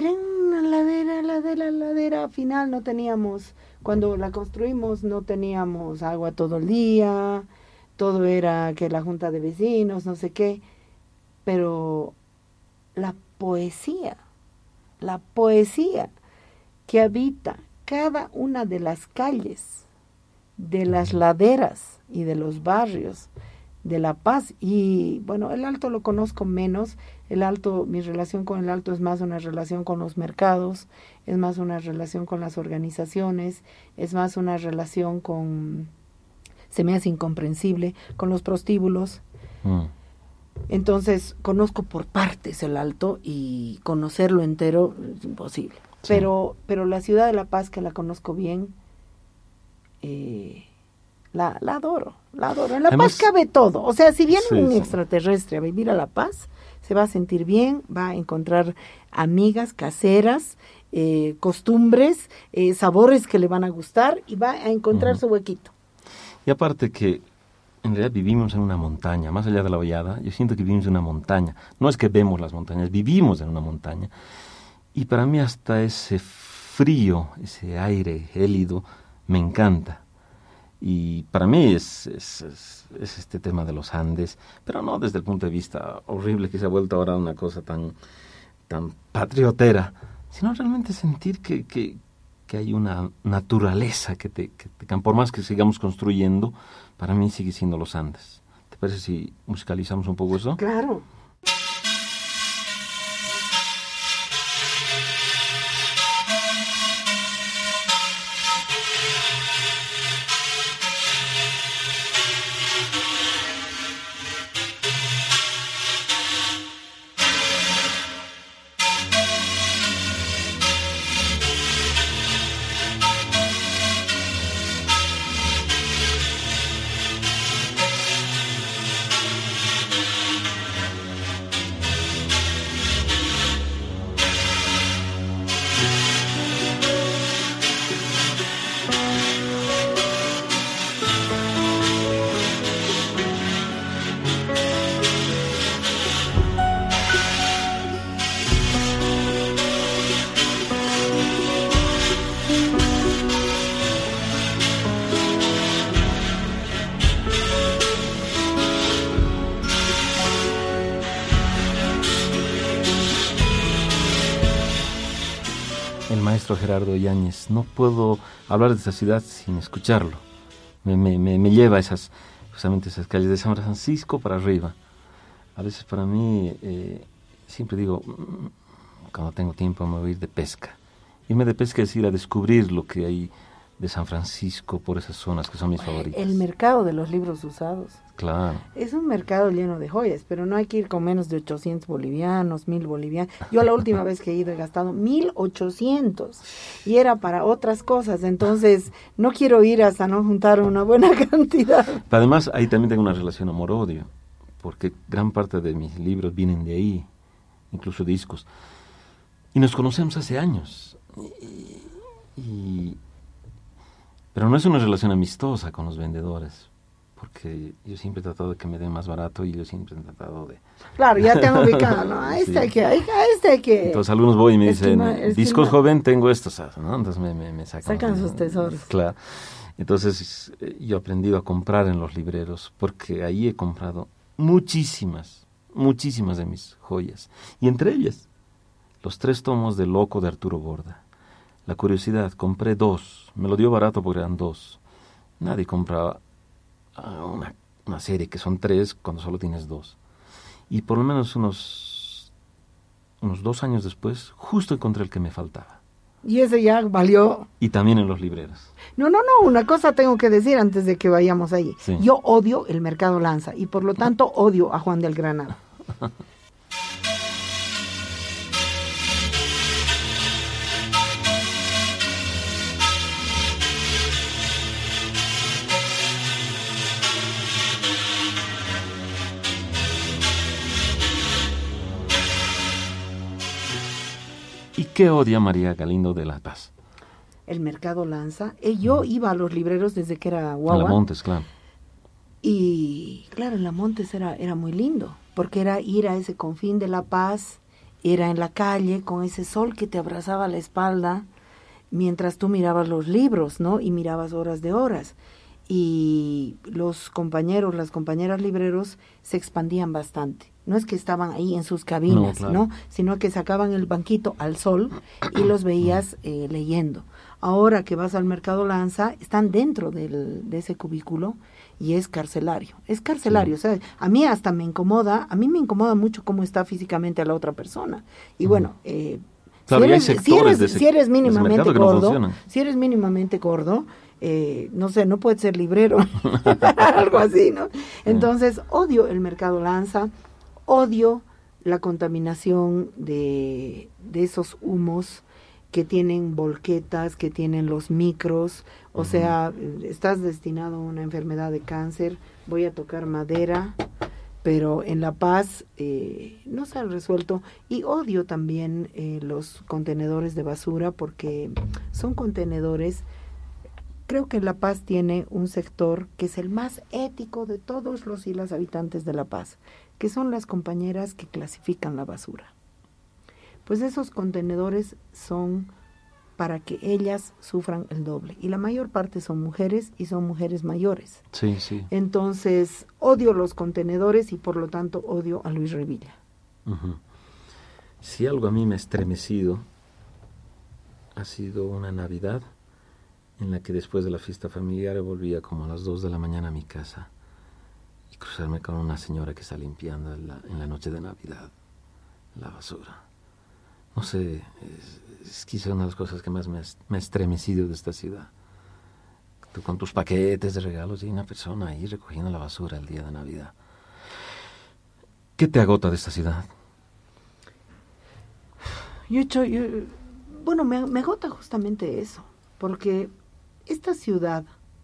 una ladera, ladera, ladera. Final no teníamos, cuando la construimos no teníamos agua todo el día, todo era que la junta de vecinos, no sé qué, pero la poesía, la poesía que habita cada una de las calles, de las laderas y de los barrios de La Paz. Y bueno, el Alto lo conozco menos. El Alto, mi relación con el Alto es más una relación con los mercados, es más una relación con las organizaciones, es más una relación con, se me hace incomprensible, con los prostíbulos. Mm. Entonces, conozco por partes el Alto y conocerlo entero es imposible. Sí. Pero, pero la ciudad de La Paz, que la conozco bien, eh, La, la adoro, la adoro. En La Además, Paz cabe todo. O sea, si viene sí, un sí. extraterrestre a vivir a La Paz, se va a sentir bien, va a encontrar amigas caseras, eh, costumbres, eh, sabores que le van a gustar y va a encontrar uh-huh. su huequito. Y aparte que en realidad vivimos en una montaña, más allá de la hollada, yo siento que vivimos en una montaña. No es que vemos las montañas, vivimos en una montaña. Y para mí hasta ese frío, ese aire gélido, me encanta. Y para mí es, es, es, es este tema de los Andes, pero no desde el punto de vista horrible que se ha vuelto ahora una cosa tan, tan patriotera, sino realmente sentir que, que, que hay una naturaleza que te, que te, por más que sigamos construyendo, para mí sigue siendo los Andes. ¿Te parece si musicalizamos un poco eso? Claro. Maestro Gerardo Yáñez, no puedo hablar de esta ciudad sin escucharlo. Me, me, me, me lleva a esas, justamente esas calles de San Francisco para arriba. A veces para mí, eh, siempre digo, cuando tengo tiempo me voy a ir de pesca. Irme de pesca es ir a descubrir lo que hay de San Francisco por esas zonas que son mis favoritas. El mercado de los libros usados. Claro. Es un mercado lleno de joyas, pero no hay que ir con menos de ochocientos bolivianos, mil bolivianos. Yo la última vez que he ido he gastado mil ochocientos y era para otras cosas, entonces no quiero ir hasta no juntar una buena cantidad. Además, ahí también tengo una relación amor-odio, porque gran parte de mis libros vienen de ahí, incluso discos. Y nos conocemos hace años. Y, y, pero no es una relación amistosa con los vendedores, porque yo siempre he tratado de que me den más barato y yo siempre he tratado de... Claro, ya tengo ubicado, ¿no? A este hay sí. que, a este hay que... Entonces algunos voy y me dicen, estima, estima. discos joven, tengo estos, ¿no? Entonces me, me, me sacan... Sacan sus tesoros. Claro. Entonces yo he aprendido a comprar en los libreros, porque ahí he comprado muchísimas, muchísimas de mis joyas. Y entre ellas, los tres tomos de Loco de Arturo Borda. La curiosidad, compré dos, me lo dio barato porque eran dos. Nadie compraba una, una serie que son tres cuando solo tienes dos. Y por lo menos unos, unos dos años después, justo encontré el que me faltaba. Y ese ya valió. Y también en los libreros. No, no, no, una cosa tengo que decir antes de que vayamos ahí. Sí. Yo odio el Mercado Lanza y por lo tanto odio a Juan del Granado. ¿Y qué odia María Galindo de La Paz? El Mercado Lanza. Eh, yo mm. iba a los libreros desde que era guagua. En La Montes, claro. Y claro, en La Montes era, era muy lindo, porque era ir a ese confín de La Paz, era en la calle, con ese sol que te abrazaba la espalda, mientras tú mirabas los libros, ¿no? Y mirabas horas de horas. Y los compañeros, las compañeras libreros se expandían bastante. No es que estaban ahí en sus cabinas, ¿no? Claro. ¿no? Sino que sacaban el banquito al sol y los veías eh, leyendo. Ahora que vas al Mercado Lanza, están dentro del, de ese cubículo y es carcelario. Es carcelario, sí. O sea, a mí hasta me incomoda, a mí me incomoda mucho cómo está físicamente a la otra persona. Y bueno, eh, claro, si, eres, si, eres, de ese, si eres mínimamente gordo, no si eres mínimamente gordo, eh, no sé, no puedes ser librero, algo así, ¿no? Entonces, odio el Mercado Lanza, odio la contaminación de, de esos humos que tienen volquetas, que tienen los micros, o uh-huh. sea, estás destinado a una enfermedad de cáncer, voy a tocar madera, pero en La Paz eh, no se han resuelto. Y odio también eh, los contenedores de basura, porque son contenedores, creo que La Paz tiene un sector que es el más ético de todos los y las habitantes de La Paz, que son las compañeras que clasifican la basura. Pues esos contenedores son para que ellas sufran el doble. Y la mayor parte son mujeres y son mujeres mayores. Sí, sí. Entonces, odio los contenedores y por lo tanto odio a Luis Revilla. Uh-huh. Si algo a mí me ha estremecido, ha sido una Navidad en la que después de la fiesta familiar volvía como a las dos de la mañana a mi casa y cruzarme con una señora que está limpiando en la, en la noche de Navidad la basura. No sé, es, es quizá una de las cosas que más me ha, me ha estremecido de esta ciudad. Tú con tus paquetes de regalos y una persona ahí recogiendo la basura el día de Navidad. ¿Qué te agota de esta ciudad? Yo, yo, yo bueno, me, me agota justamente eso, porque esta ciudad,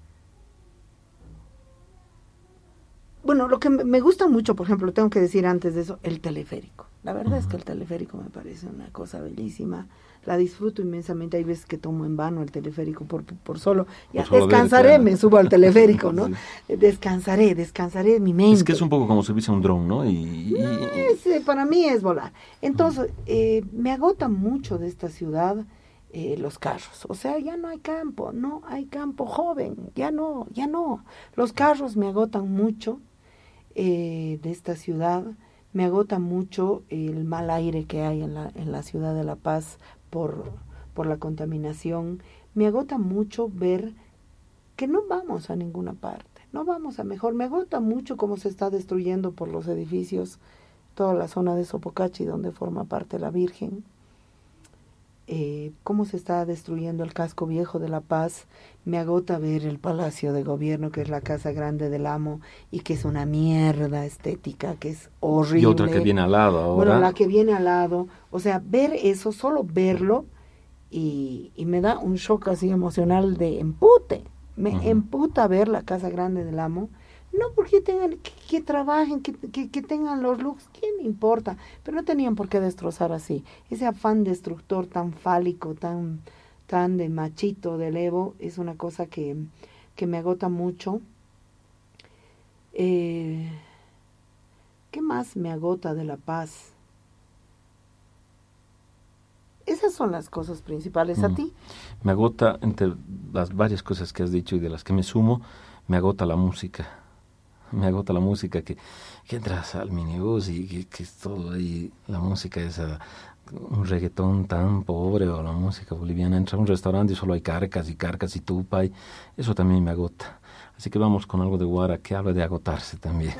bueno, lo que me gusta mucho, por ejemplo, tengo que decir antes de eso, el teleférico. La verdad uh-huh. es que el teleférico me parece una cosa bellísima, la disfruto inmensamente. Hay veces que tomo en vano el teleférico por, por solo, ya por descansaré, ver, me subo al teleférico, ¿no? Sí. Descansaré, descansaré mi mente. Es que es un poco como subirse a un dron, ¿no? Y, y... Es, para mí es volar. Entonces, uh-huh. eh, me agota mucho de esta ciudad eh, los carros. O sea, ya no hay campo, no hay campo joven, ya no, ya no. Los carros me agotan mucho eh, de esta ciudad. Me agota mucho el mal aire que hay en la, en la ciudad de La Paz por, por la contaminación. Me agota mucho ver que no vamos a ninguna parte, no vamos a mejor. Me agota mucho cómo se está destruyendo por los edificios toda la zona de Sopocachi, donde forma parte la Virgen. Eh, cómo se está destruyendo el casco viejo de La Paz. Me agota ver el Palacio de Gobierno, que es la Casa Grande del Amo, y que es una mierda estética, que es horrible. Y otra que viene al lado ahora. Bueno, la que viene al lado. O sea, ver eso, solo verlo, y, y me da un shock así emocional de empute. Me uh-huh. emputa ver la Casa Grande del Amo. No porque tengan, que, que trabajen, que, que, que tengan los looks, ¿qué me importa? Pero no tenían por qué destrozar así. Ese afán destructor tan fálico, tan, tan de machito, del Evo, es una cosa que, que me agota mucho. Eh, ¿Qué más me agota de La Paz? Esas son las cosas principales. Mm. ¿A ti? Me agota, entre las varias cosas que has dicho y de las que me sumo, me agota la música. Me agota la música, que, que entras al minibús y que, que es todo ahí, la música esa, un reggaetón tan pobre, o la música boliviana. Entra a un restaurante y solo hay carcas y carcas y tupa, y eso también me agota. Así que vamos con algo de Guara que habla de agotarse también.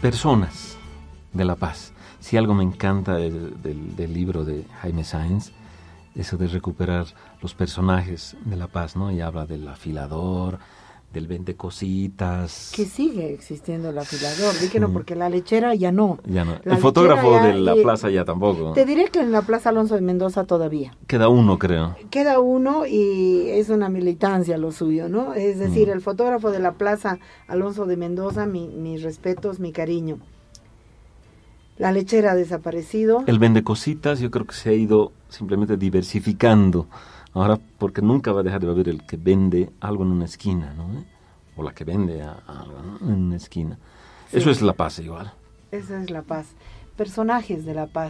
personas de La Paz. Si algo me encanta del, del, del libro de Jaime Sáenz, eso de recuperar los personajes de La Paz, ¿no? Y habla del afilador, del vendecositas. Que sigue existiendo el afilador, di que no, porque la lechera ya no. Ya no. La El fotógrafo ya, de la eh, plaza ya tampoco. Te diré que en la Plaza Alonso de Mendoza todavía. Queda uno, creo. Queda uno y es una militancia lo suyo, ¿no? Es decir, mm. el fotógrafo de la Plaza Alonso de Mendoza, mi, mis respetos, mi cariño. La lechera ha desaparecido. El vendecositas yo creo que se ha ido simplemente diversificando. Ahora, porque nunca va a dejar de haber el que vende algo en una esquina, ¿no? O la que vende a, a algo, ¿no? En una esquina. Sí. Eso es La Paz igual. Esa es La Paz. Personajes de La Paz.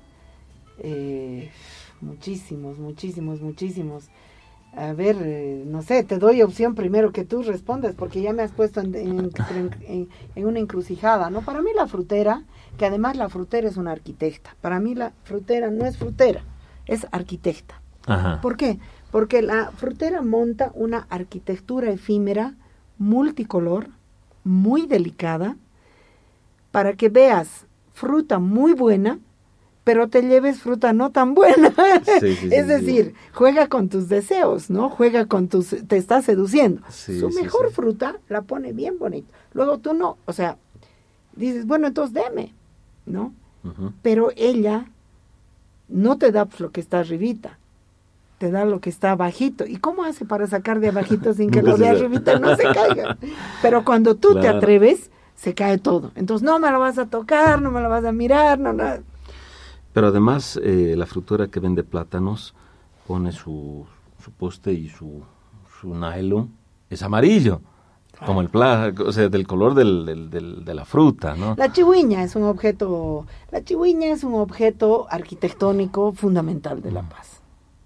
Eh, muchísimos, muchísimos, muchísimos. A ver, eh, no sé, te doy opción primero que tú respondas, porque ya me has puesto en, en, en, en una encrucijada, ¿no? Para mí la frutera, que además la frutera es una arquitecta. Para mí la frutera no es frutera, es arquitecta. Ajá. ¿Por qué? Porque la frutera monta una arquitectura efímera, multicolor, muy delicada, para que veas fruta muy buena, pero te lleves fruta no tan buena. Sí, sí, es sí, decir, sí. juega con tus deseos, ¿no? Juega con tus... te está seduciendo. Sí, Su mejor sí, sí. fruta la pone bien bonita. Luego tú no, o sea, dices, bueno, entonces deme, ¿no? Uh-huh. Pero ella no te da pues, lo que está arribita, te da lo que está abajito. ¿Y cómo hace para sacar de abajito sin que lo de arribita no se caiga? Pero cuando tú claro. te atreves, se cae todo. Entonces no me lo vas a tocar, no me lo vas a mirar, no nada. Pero además, eh, la frutora que vende plátanos pone su, su poste y su, su nylon, es amarillo, claro. como el plátano, o sea, del color del, del, del, de la fruta, ¿no? La chihuiña es un objeto, la chihuiña es un objeto arquitectónico fundamental de La Paz.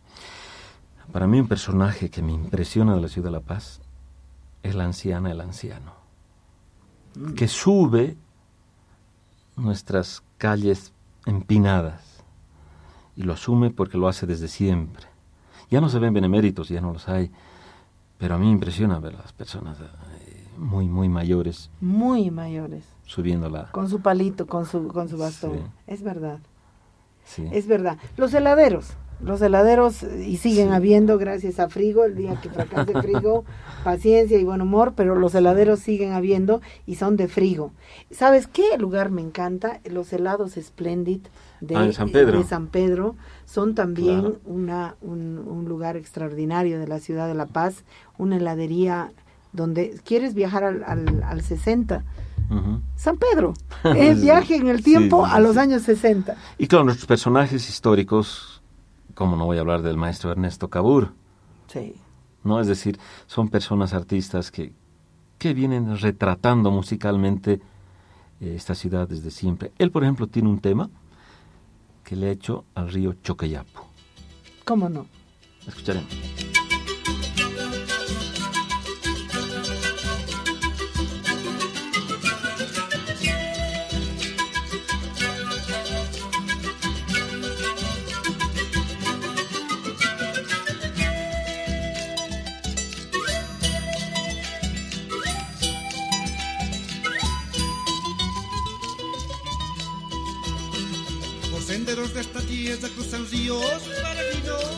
Para mí un personaje que me impresiona de la ciudad de La Paz es la anciana, el anciano, mm. que sube nuestras calles empinadas y lo asume porque lo hace desde siempre. Ya no se ven beneméritos, ya no los hay, pero a mí me impresiona ver a las personas eh, muy muy mayores, muy mayores, subiéndola con su palito, con su con su bastón. Sí. Es verdad, sí. es verdad. Los heladeros, los heladeros y siguen sí. habiendo gracias a Frigo. El día que fracase Frigo, paciencia y buen humor, pero los heladeros siguen habiendo y son de Frigo. ¿Sabes qué lugar me encanta? Los helados Splendid de, ah, San Pedro. de San Pedro son también claro. una un, un lugar extraordinario de la ciudad de La Paz, una heladería donde quieres viajar al, al, al sesenta. Uh-huh. San Pedro, el viaje en el tiempo sí, sí, a los sí. años sesenta. Y claro, nuestros personajes históricos, como no voy a hablar del maestro Ernesto Cabur, sí. ¿no? Es decir, son personas artistas que, que vienen retratando musicalmente eh, esta ciudad desde siempre. Él, por ejemplo, tiene un tema que le ha hecho al río Choqueyapo. ¿Cómo no? Escucharemos. Senderos de esta tierra cruzan ríos peregrinos.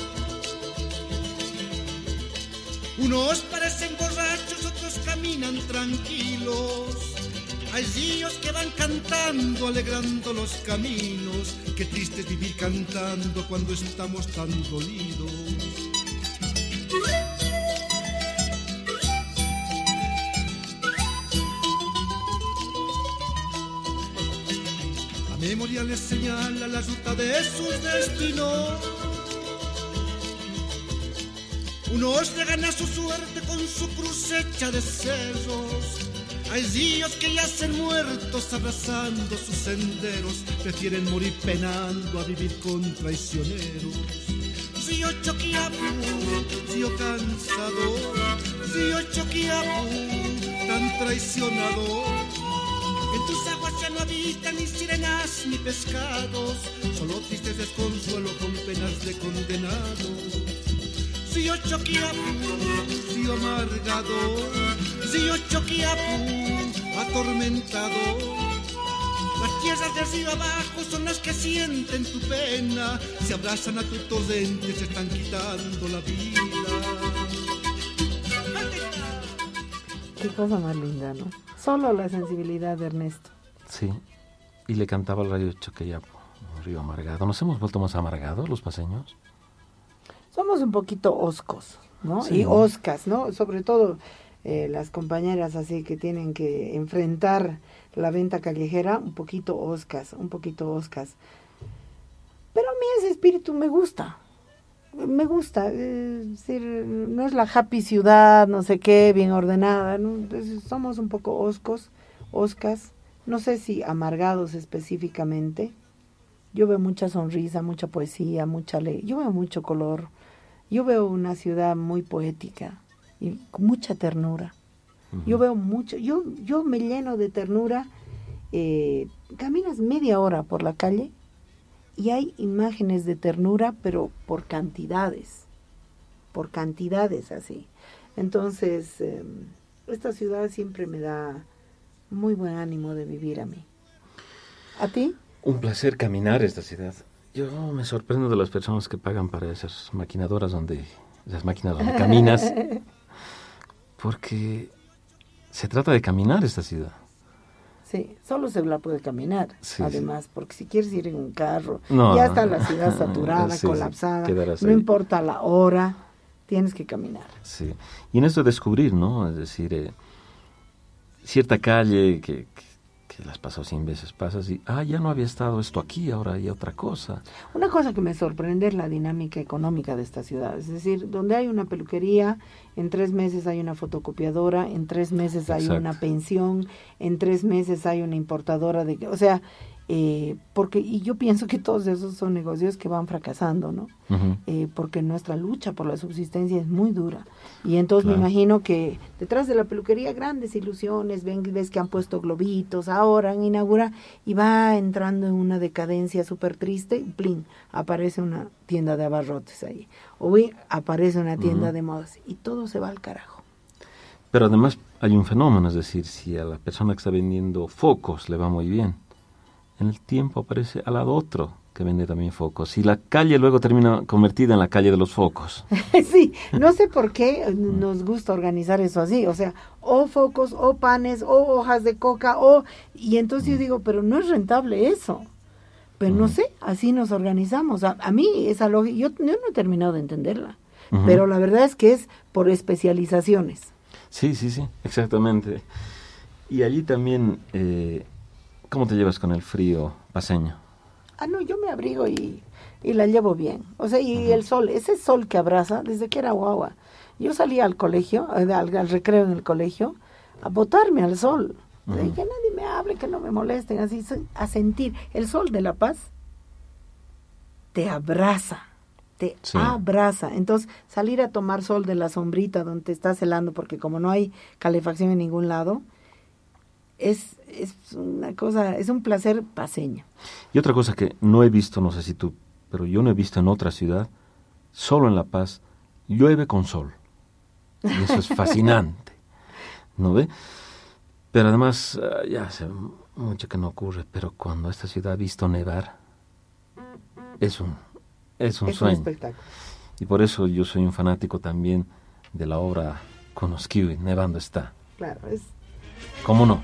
Unos parecen borrachos, otros caminan tranquilos. Hay ríos que van cantando, alegrando los caminos. Qué triste es vivir cantando cuando estamos tan dolidos. La memoria les señala la ruta de sus destinos. Unos llegan a su suerte con su cruz hecha de cerros. Hay ríos que yacen muertos abrazando sus senderos. Prefieren morir penando a vivir con traicioneros. Río Choqueyapo, río cansador, río Choqueyapo, tan traicionador. En tus aguas ya no habitan ni sirenas ni pescados, solo tristes desconsuelo con penas de condenado. Río Choqueyapo, río amargador, río Choqueyapo, atormentador. Las tierras de arriba abajo son las que sienten tu pena, se abrazan a tu torrente, se están quitando la vida. Qué cosa más linda, ¿no? Solo la sensibilidad de Ernesto. Sí, y le cantaba al radio Choqueya, un río amargado. ¿Nos hemos vuelto más amargados los paseños? Somos un poquito oscos, ¿no? Sí. Y oscas, ¿no? Sobre todo eh, las compañeras así que tienen que enfrentar la venta callejera, un poquito oscas, un poquito oscas. Pero a mí ese espíritu me gusta, me gusta. Es decir, no es la happy ciudad, no sé qué, bien ordenada, ¿no? Entonces, somos un poco oscos, oscas, no sé si amargados específicamente. Yo veo mucha sonrisa, mucha poesía, mucha ley, yo veo mucho color. Yo veo una ciudad muy poética y con mucha ternura. Uh-huh. Yo veo mucho, yo yo me lleno de ternura. Eh, caminas media hora por la calle y hay imágenes de ternura, pero por cantidades, por cantidades así. Entonces, eh, esta ciudad siempre me da muy buen ánimo de vivir a mí. ¿A ti? Un placer caminar esta ciudad. Yo me sorprendo de las personas que pagan para esas maquinadoras donde, esas máquinas donde caminas, porque se trata de caminar esta ciudad. Sí, solo se la puede caminar, sí, además, sí. Porque si quieres ir en un carro, no, ya está la ciudad saturada, sí, colapsada, sí, no importa la hora, tienes que caminar. Sí, y en esto de descubrir, ¿no? Es decir, eh, cierta calle que... que que las pasó cien veces, pasas y, ah, ya no había estado esto aquí, ahora hay otra cosa. Una cosa que me sorprende es la dinámica económica de esta ciudad, es decir, donde hay una peluquería, en tres meses hay una fotocopiadora, en tres meses hay Exacto. una pensión, en tres meses hay una importadora de, o sea, eh, porque, y yo pienso que todos esos son negocios que van fracasando, ¿no? Uh-huh. Eh, porque nuestra lucha por la subsistencia es muy dura, y entonces claro. me imagino que detrás de la peluquería grandes ilusiones, ven, ves que han puesto globitos, ahora han inaugurado, y va entrando en una decadencia súper triste, y plin, aparece una tienda de abarrotes ahí, o aparece una tienda uh-huh. de modas, y todo se va al carajo. Pero además hay un fenómeno, es decir, si a la persona que está vendiendo focos le va muy bien, en el tiempo aparece al lado otro que vende también focos. Y la calle luego termina convertida en la calle de los focos. Sí, no sé por qué nos gusta organizar eso así. O sea, o focos, o panes, o hojas de coca, o... Y entonces yo digo, pero no es rentable eso. Pero uh-huh. no sé, así nos organizamos. A, a mí esa lógica, yo, yo no he terminado de entenderla. Uh-huh. Pero la verdad es que es por especializaciones. Sí, sí, sí, exactamente. Y allí también... Eh, ¿cómo te llevas con el frío paseño? Ah, no, yo me abrigo y, y la llevo bien. O sea, y uh-huh. el sol, ese sol que abraza, desde que era guagua. Yo salía al colegio, al, al recreo en el colegio, a botarme al sol. Uh-huh. O sea, que nadie me hable, que no me molesten, así, a sentir. El sol de La Paz te abraza, te sí. abraza. Entonces, salir a tomar sol de la sombrita donde te estás helando, porque como no hay calefacción en ningún lado, es, es una cosa, es un placer paseño. Y otra cosa que no he visto, no sé si tú, pero yo no he visto en otra ciudad, solo en La Paz, llueve con sol. Y eso es fascinante, ¿no ve? Pero además, uh, ya hace mucho que no ocurre, pero cuando esta ciudad ha visto nevar, es un, es un es sueño. Un espectáculo. Y por eso yo soy un fanático también de la obra Conosquiwi, Nevando está. Claro, es... ¿Cómo no?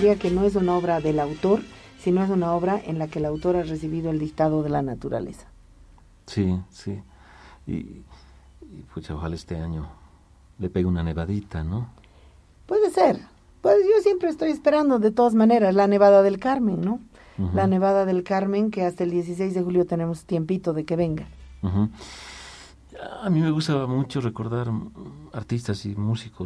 diría que no es una obra del autor, sino es una obra en la que el autor ha recibido el dictado de la naturaleza. Sí, sí. Y, y pues ojalá este año le pegue una nevadita, ¿no? Puede ser. Pues yo siempre estoy esperando, de todas maneras, la nevada del Carmen, ¿no? Uh-huh. La nevada del Carmen, que hasta el dieciséis de julio tenemos tiempito de que venga. Uh-huh. A mí me gusta mucho recordar artistas y músicos,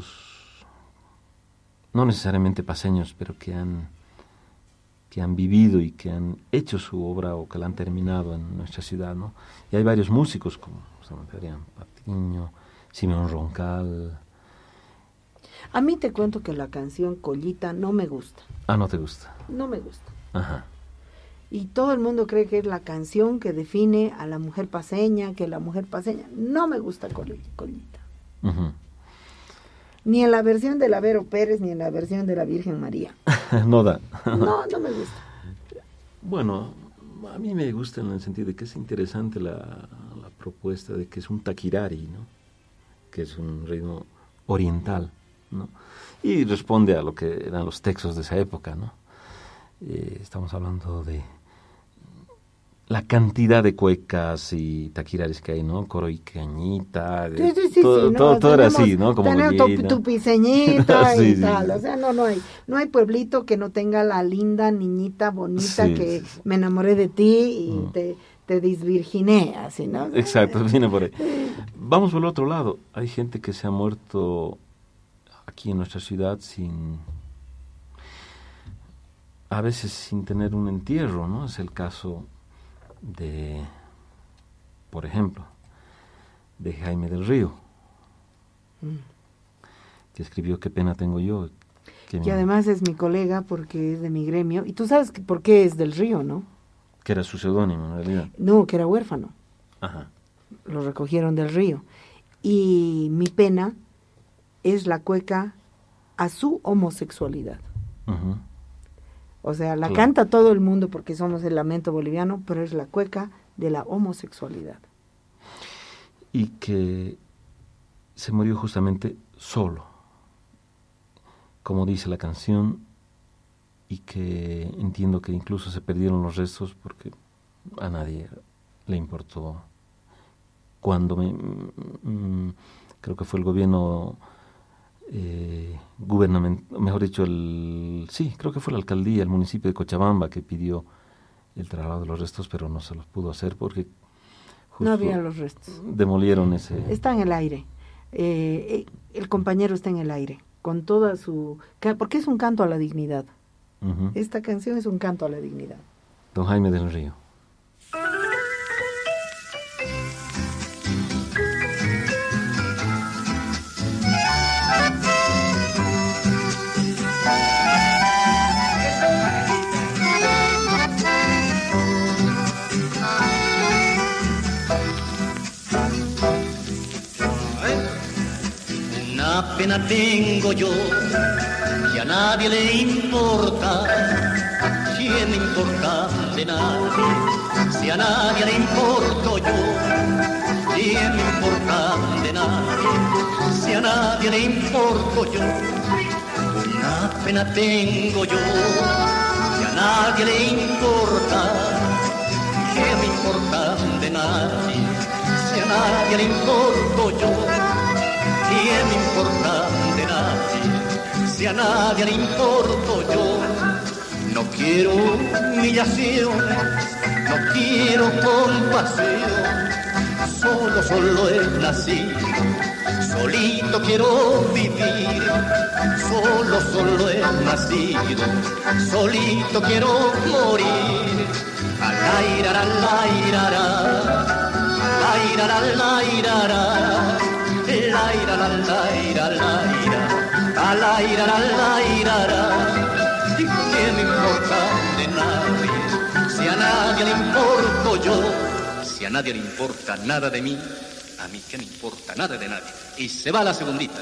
no necesariamente paseños, pero que han, que han vivido y que han hecho su obra o que la han terminado en nuestra ciudad, ¿no? Y hay varios músicos como Adrián Patiño, Simeón Roncal. A mí te cuento que la canción Collita no me gusta. Ah, ¿no te gusta? No me gusta. Ajá. Y todo el mundo cree que es la canción que define a la mujer paseña, que la mujer paseña. No me gusta Collita. Uh-huh. Ni en la versión de la Vero Pérez, ni en la versión de la Virgen María. No da. No, no me gusta. Bueno, a mí me gusta en el sentido de que es interesante la, la propuesta de que es un taquirari, ¿no? Que es un ritmo oriental, ¿no? Y responde a lo que eran los textos de esa época, ¿no? Eh, estamos hablando de la cantidad de cuecas y taquiraris que hay, ¿no? Coro y cañita, sí, sí, sí, todo, sí, no, todo, todo era tenemos, así, ¿no? Como tenemos tu, tu piseñita sí, y sí, tal, sí. O sea, no, no hay, no hay pueblito que no tenga la linda niñita bonita Sí, que sí, sí. me enamoré de ti y Mm. te, te desvirginé, así, ¿no? Exacto, viene por ahí. Vamos por el otro lado. Hay gente que se ha muerto aquí en nuestra ciudad sin, a veces sin tener un entierro, ¿no? Es el caso de, por ejemplo, de Jaime del Río, Mm. que escribió Qué pena tengo yo. Que, Que mi- además es mi colega porque es de mi gremio. Y tú sabes que por qué es del Río, ¿no? que era su seudónimo en realidad. No, que era huérfano. Ajá. Lo recogieron del Río. Y mi pena es la cueca a su homosexualidad. Ujú. O sea, la Claro. canta todo el mundo porque somos el lamento boliviano, pero es la cueca de la homosexualidad. Y que se murió justamente solo, como dice la canción, y que entiendo que incluso se perdieron los restos porque a nadie le importó. Cuando me, mm, creo que fue el gobierno eh, gubernamental, mejor dicho, el sí, creo que fue la alcaldía, el municipio de Cochabamba que pidió el traslado de los restos, pero no se los pudo hacer porque justo No había los restos. demolieron ese. Está en el aire. Eh, el compañero está en el aire, con toda su... ca- Porque es un canto a la dignidad. Ujú. Esta canción es un canto a la dignidad. Don Jaime del Río. Una pena tengo yo, que a nadie le importa, ¿quién me importa de nadie? Si a nadie le importo yo, ¿quién me importa de nadie? Si a nadie le importo yo, una pena tengo yo, que a nadie le importa, ¿quién me importa de nadie? Si a nadie le importo yo, ¿quién me importa de nadie? Si a nadie le importo yo, no quiero humillaciones, no quiero compasión, solo, solo he nacido, solito quiero vivir, solo, solo he nacido, solito quiero morir. Alairara, alairara, alairara, alairara. Laira, la, laira, laira, a laira, la, laira, ¿y qué me importa de nadie? Si a nadie le importo yo, si a nadie le importa nada de mí, a mí qué me importa nada de nadie. Y se va la segundita.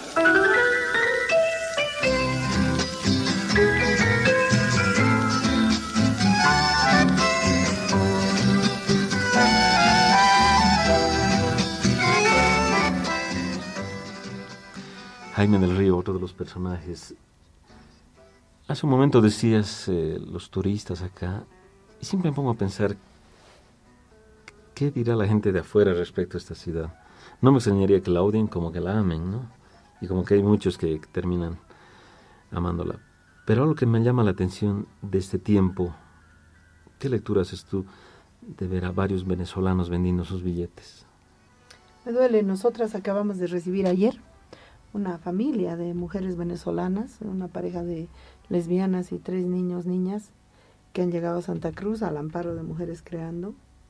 Jaime del Río, otro de los personajes Hace un momento decías eh, los turistas acá, y siempre me pongo a pensar, ¿qué dirá la gente de afuera respecto a esta ciudad? No me extrañaría que la odien como que la amen, ¿no? Y como que hay muchos que terminan amándola. Pero algo que me llama la atención de este tiempo, ¿qué lectura haces tú de ver a varios venezolanos vendiendo sus billetes? Me duele, nosotras acabamos de recibir ayer una familia de mujeres venezolanas, una pareja de lesbianas y tres niños, niñas, que han llegado a Santa Cruz al amparo de Mujeres Creando.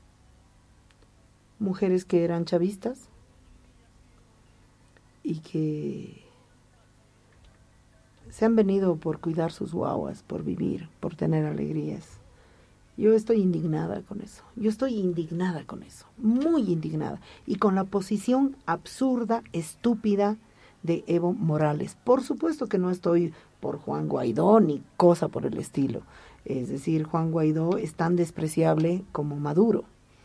Mujeres que eran chavistas y que se han venido por cuidar sus guaguas, por vivir, por tener alegrías. Yo estoy indignada con eso, yo estoy indignada con eso, muy indignada, y con la posición absurda, estúpida de Evo Morales. Por supuesto que no estoy por Juan Guaidó ni cosa por el estilo, es decir, Juan Guaidó es tan despreciable como Maduro,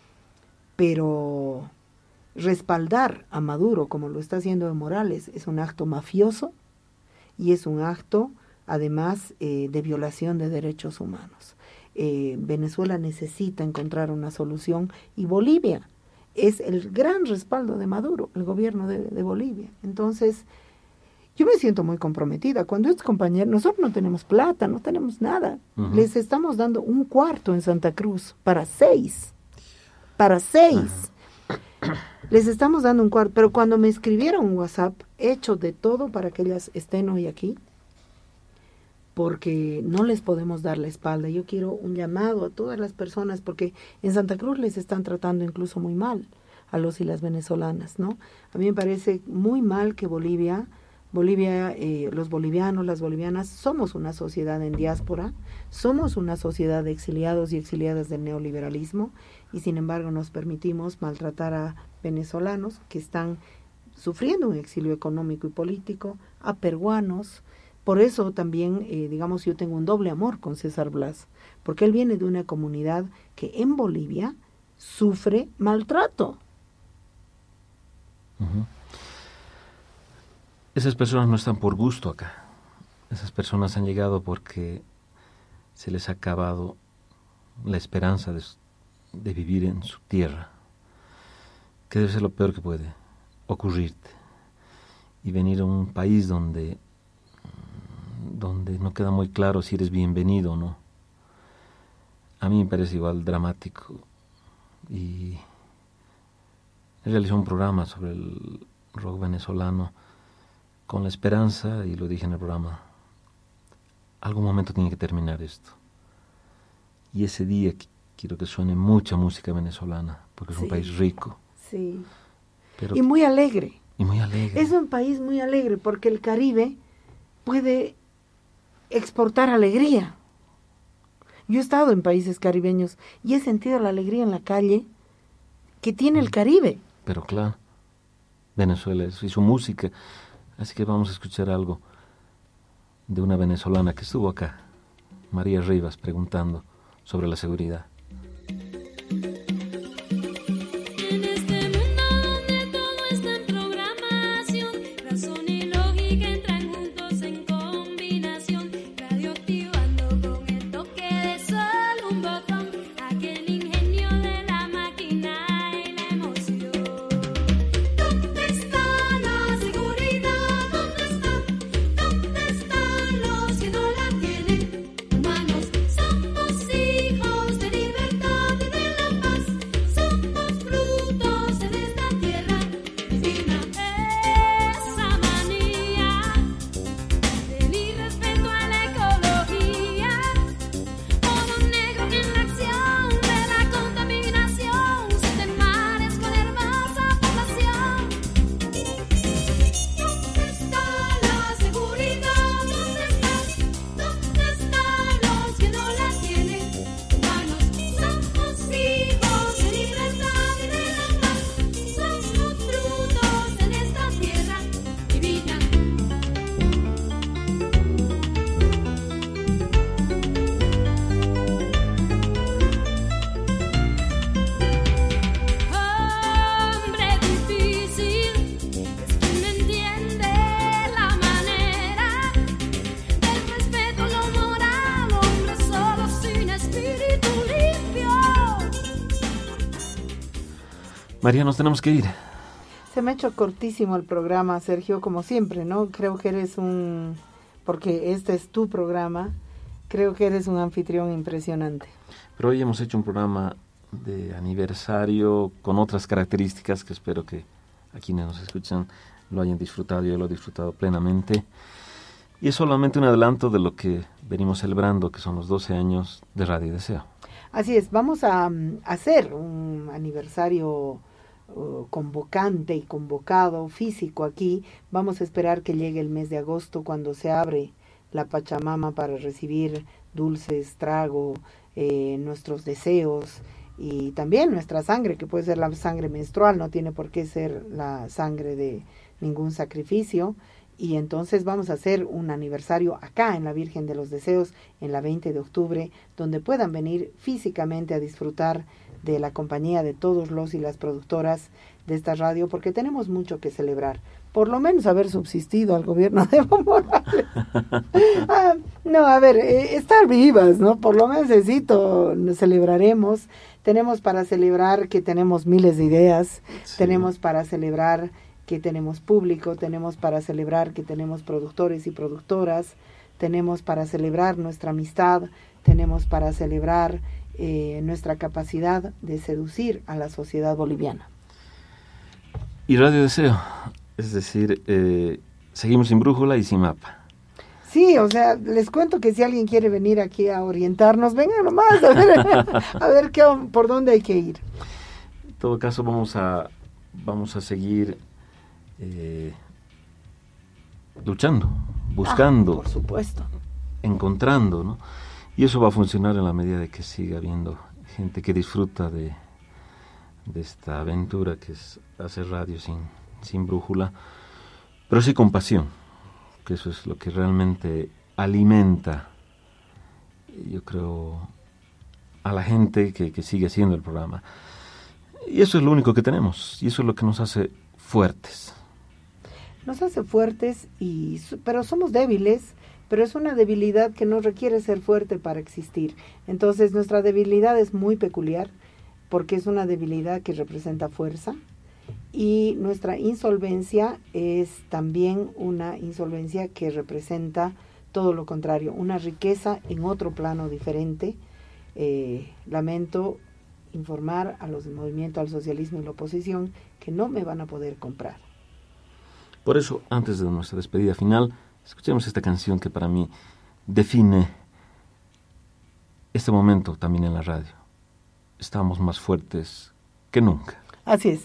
pero respaldar a Maduro como lo está haciendo Evo Morales es un acto mafioso y es un acto además eh, de violación de derechos humanos. Eh, Venezuela necesita encontrar una solución y Bolivia es el gran respaldo de Maduro, el gobierno de, de Bolivia. Entonces, yo me siento muy comprometida. Cuando estos compañeros, nosotros no tenemos plata, no tenemos nada. Uh-huh. Les estamos dando un cuarto en Santa Cruz para seis. Para seis. Uh-huh. Les estamos dando un cuarto. Pero cuando me escribieron un WhatsApp, hecho de todo para que ellas estén hoy aquí, porque no les podemos dar la espalda. Yo quiero un llamado a todas las personas, porque en Santa Cruz les están tratando incluso muy mal a los y las venezolanas, ¿no? A mí me parece muy mal que Bolivia, Bolivia, eh, los bolivianos, las bolivianas, somos una sociedad en diáspora, somos una sociedad de exiliados y exiliadas del neoliberalismo, y sin embargo nos permitimos maltratar a venezolanos que están sufriendo un exilio económico y político, a peruanos. Por eso también, eh, digamos, yo tengo un doble amor con César Blas, porque él viene de una comunidad que en Bolivia sufre maltrato. Uh-huh. Esas personas no están por gusto acá. Esas personas han llegado porque se les ha acabado la esperanza de, de vivir en su tierra, que debe ser lo peor que puede ocurrirte. Y venir a un país donde... donde no queda muy claro si eres bienvenido o no. A mí me parece igual dramático. Y he realizado un programa sobre el rock venezolano con la esperanza, y lo dije en el programa, algún momento tiene que terminar esto. Y ese día quiero que suene mucha música venezolana, porque es sí, un país rico. Sí. Pero, y muy alegre. Y muy alegre. Es un país muy alegre, porque el Caribe puede exportar alegría. Yo he estado en países caribeños y he sentido la alegría en la calle que tiene el Caribe. Pero claro, Venezuela y su música. Así que vamos a escuchar algo de una venezolana que estuvo acá, María Rivas, preguntando sobre la seguridad. Humanos somos hijos de María, nos tenemos que ir. Se me ha hecho cortísimo el programa, Sergio, como siempre, ¿no? Creo que eres un, porque este es tu programa, creo que eres un anfitrión impresionante. Pero hoy hemos hecho un programa de aniversario con otras características que espero que a quienes nos escuchan lo hayan disfrutado. Yo lo he disfrutado plenamente. Y es solamente un adelanto de lo que venimos celebrando, que son los doce años de Radio Deseo. Así es, vamos a um, hacer un aniversario uh, convocante y convocado físico aquí. Vamos a esperar que llegue el mes de agosto, cuando se abre la Pachamama para recibir dulces, trago, eh, nuestros deseos y también nuestra sangre, que puede ser la sangre menstrual, no tiene por qué ser la sangre de ningún sacrificio. Y entonces vamos a hacer un aniversario acá en la Virgen de los Deseos, en la veinte de octubre, donde puedan venir físicamente a disfrutar de la compañía de todos los y las productoras de esta radio, porque tenemos mucho que celebrar. Por lo menos haber subsistido al gobierno de Evo Morales. ah, no, a ver, eh, estar vivas, ¿no? Por lo menos necesito, celebraremos. Tenemos para celebrar que tenemos miles de ideas, sí. Tenemos para celebrar que tenemos público, tenemos para celebrar que tenemos productores y productoras, tenemos para celebrar nuestra amistad, tenemos para celebrar eh, nuestra capacidad de seducir a la sociedad boliviana. Y Radio Deseo, es decir, eh, seguimos sin brújula y sin mapa. Sí, o sea, les cuento que si alguien quiere venir aquí a orientarnos, vengan nomás a ver, a ver qué, por dónde hay que ir. En todo caso, vamos a, vamos a seguir Eh, luchando, buscando, ah, por supuesto, encontrando, ¿no? Y eso va a funcionar en la medida de que siga habiendo gente que disfruta de, de esta aventura que es hacer radio sin, sin brújula, pero sí con pasión, que eso es lo que realmente alimenta, yo creo, a la gente que, que sigue haciendo el programa. Y eso es lo único que tenemos, y eso es lo que nos hace fuertes. Nos hace fuertes, y pero somos débiles, pero es una debilidad que no requiere ser fuerte para existir. Entonces nuestra debilidad es muy peculiar, porque es una debilidad que representa fuerza, y nuestra insolvencia es también una insolvencia que representa todo lo contrario, una riqueza en otro plano diferente. Eh, lamento informar a los del movimiento al socialismo y la oposición que no me van a poder comprar. Por eso, antes de nuestra despedida final, escuchemos esta canción que para mí define este momento también en la radio. Estamos más fuertes que nunca. Así es.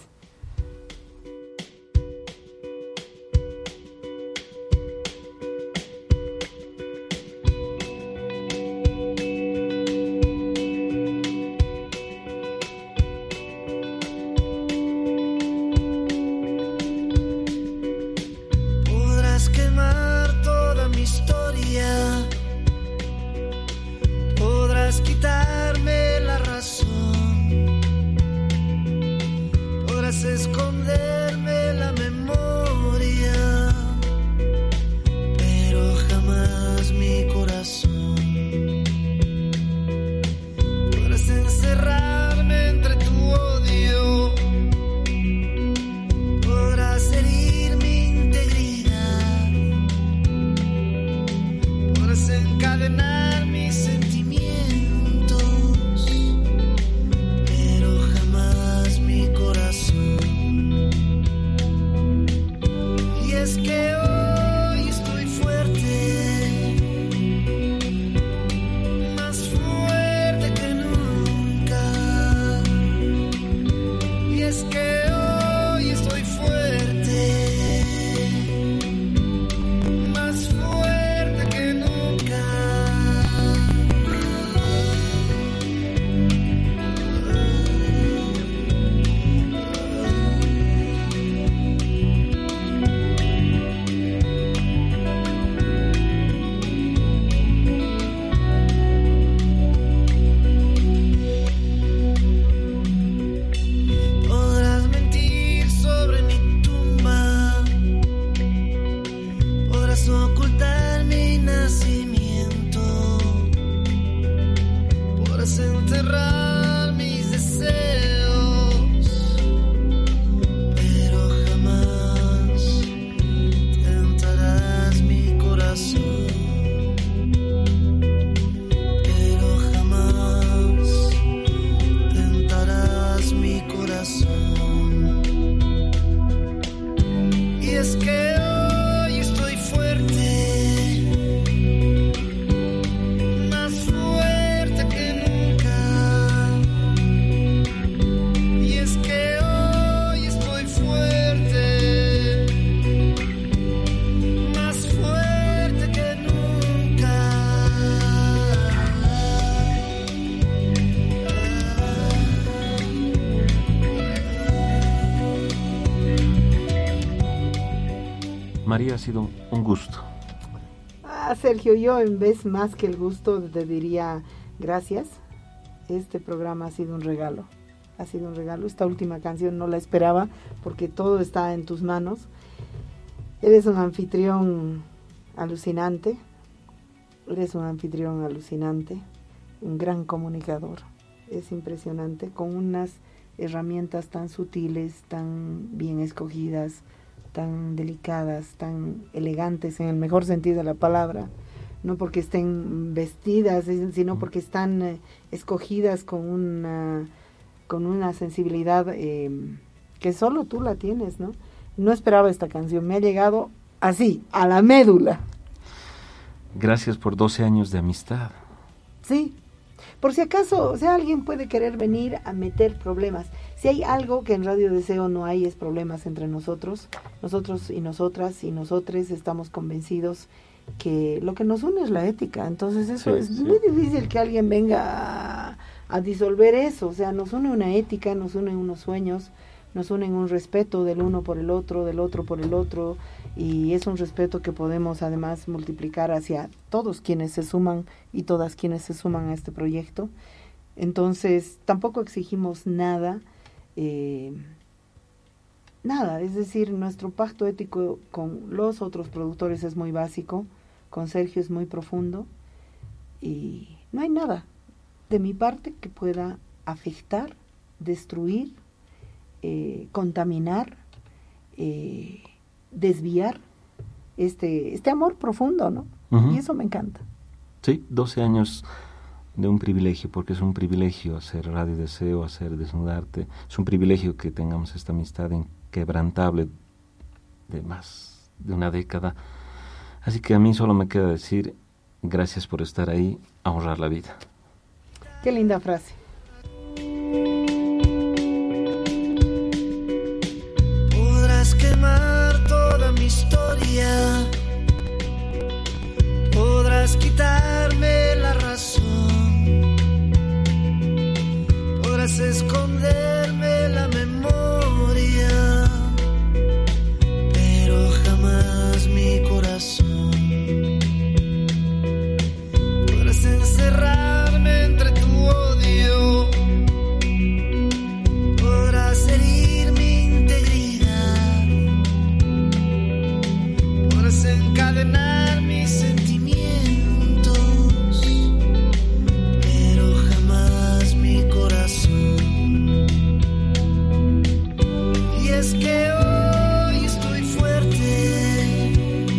Pero jamás mi corazón es que hoy estoy fuerte, más fuerte que nunca. Y es que hoy estoy fuerte, más fuerte que nunca. María, ha sido un gusto. Ah, Sergio, yo en vez más que el gusto te diría gracias. Este programa ha sido un regalo. Ha sido un regalo. Esta última canción no la esperaba porque todo está en tus manos. Eres un anfitrión alucinante. Eres un anfitrión alucinante. Un gran comunicador. Es impresionante. Con unas herramientas tan sutiles, tan bien escogidas, tan delicadas, tan elegantes en el mejor sentido de la palabra, no porque estén vestidas, sino porque están eh, escogidas con una con una sensibilidad eh, que solo tú la tienes, ¿no? No esperaba esta canción, me ha llegado así, a la médula. Gracias por doce años de amistad. Sí, por si acaso, o sea, alguien puede querer venir a meter problemas. Si hay algo que en Radio Deseo no hay, es problemas entre nosotros. Nosotros y nosotras y nosotres estamos convencidos que lo que nos une es la ética. Entonces eso sí, es sí. muy difícil que alguien venga a, a disolver eso. O sea, nos une una ética, nos unen unos sueños, nos unen un respeto del uno por el otro, del otro por el otro. Y es un respeto que podemos además multiplicar hacia todos quienes se suman y todas quienes se suman a este proyecto. Entonces tampoco exigimos nada. Eh, nada, es decir, nuestro pacto ético con los otros productores es muy básico, con Sergio es muy profundo y no hay nada de mi parte que pueda afectar, destruir, eh, contaminar, eh, desviar este, este amor profundo, ¿no? Uh-huh. Y eso me encanta. Sí, doce años de un privilegio, porque es un privilegio hacer Radio Deseo, hacer Desnudarte. Es un privilegio que tengamos esta amistad inquebrantable de más de una década. Así que a mí solo me queda decir gracias por estar ahí, a honrar la vida. Qué linda frase. Podrás quemar toda mi historia, podrás quitarme la razón, podrás esconderme la memoria, pero jamás mi corazón. Podrás encerrarme entre tu odio, podrás herir mi integridad, podrás encadenar mis sentimientos, pero jamás mi corazón. Y es que hoy estoy fuerte,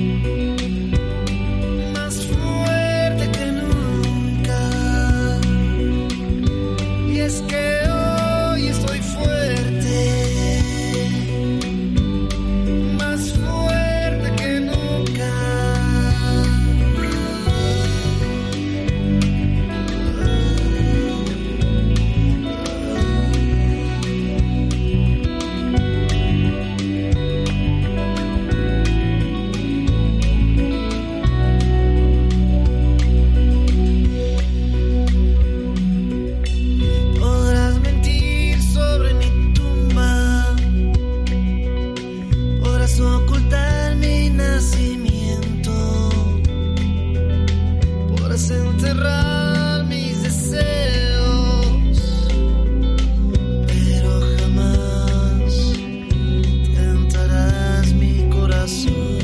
más fuerte que nunca. Y es que hoy estoy fuerte, más fuerte que nunca. Podrás mentir sobre mi tumba, podrás ocultar mi nacimiento, podrás enterrar mis deseos, pero jamás tentarás mi corazón,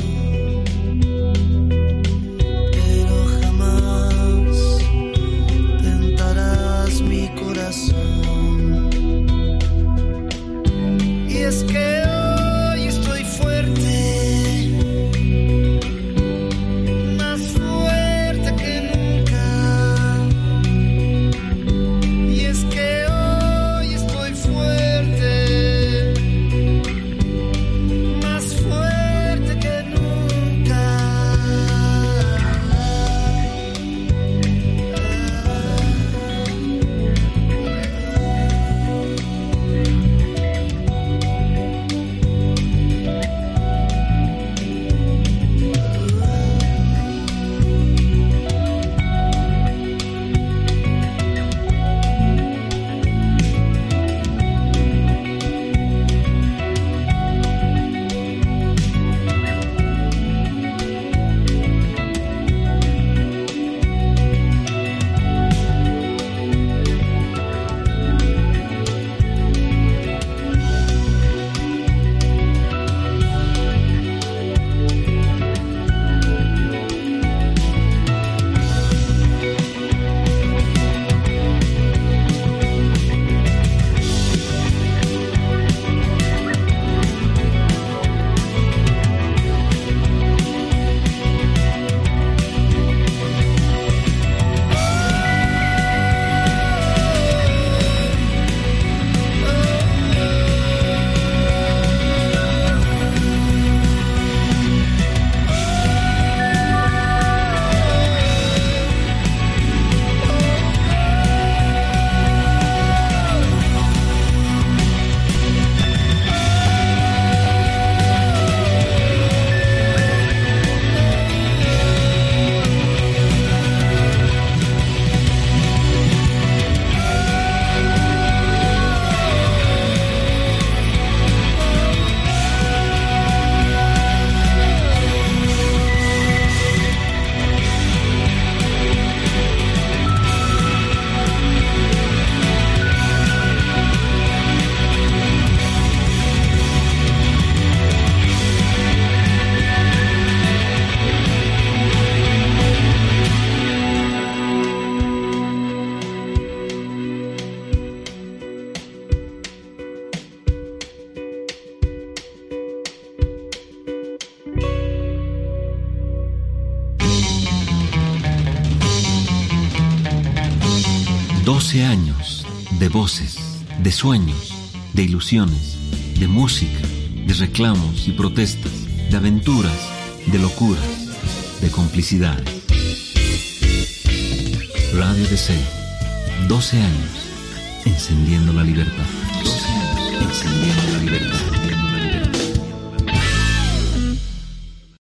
pero jamás tentarás mi corazón. Y es que hoy estoy fuerte, doce años de voces, de sueños, de ilusiones, de música, de reclamos y protestas, de aventuras, de locuras, de complicidades. Radio Deseo, doce años, encendiendo la libertad. doce años, encendiendo la libertad.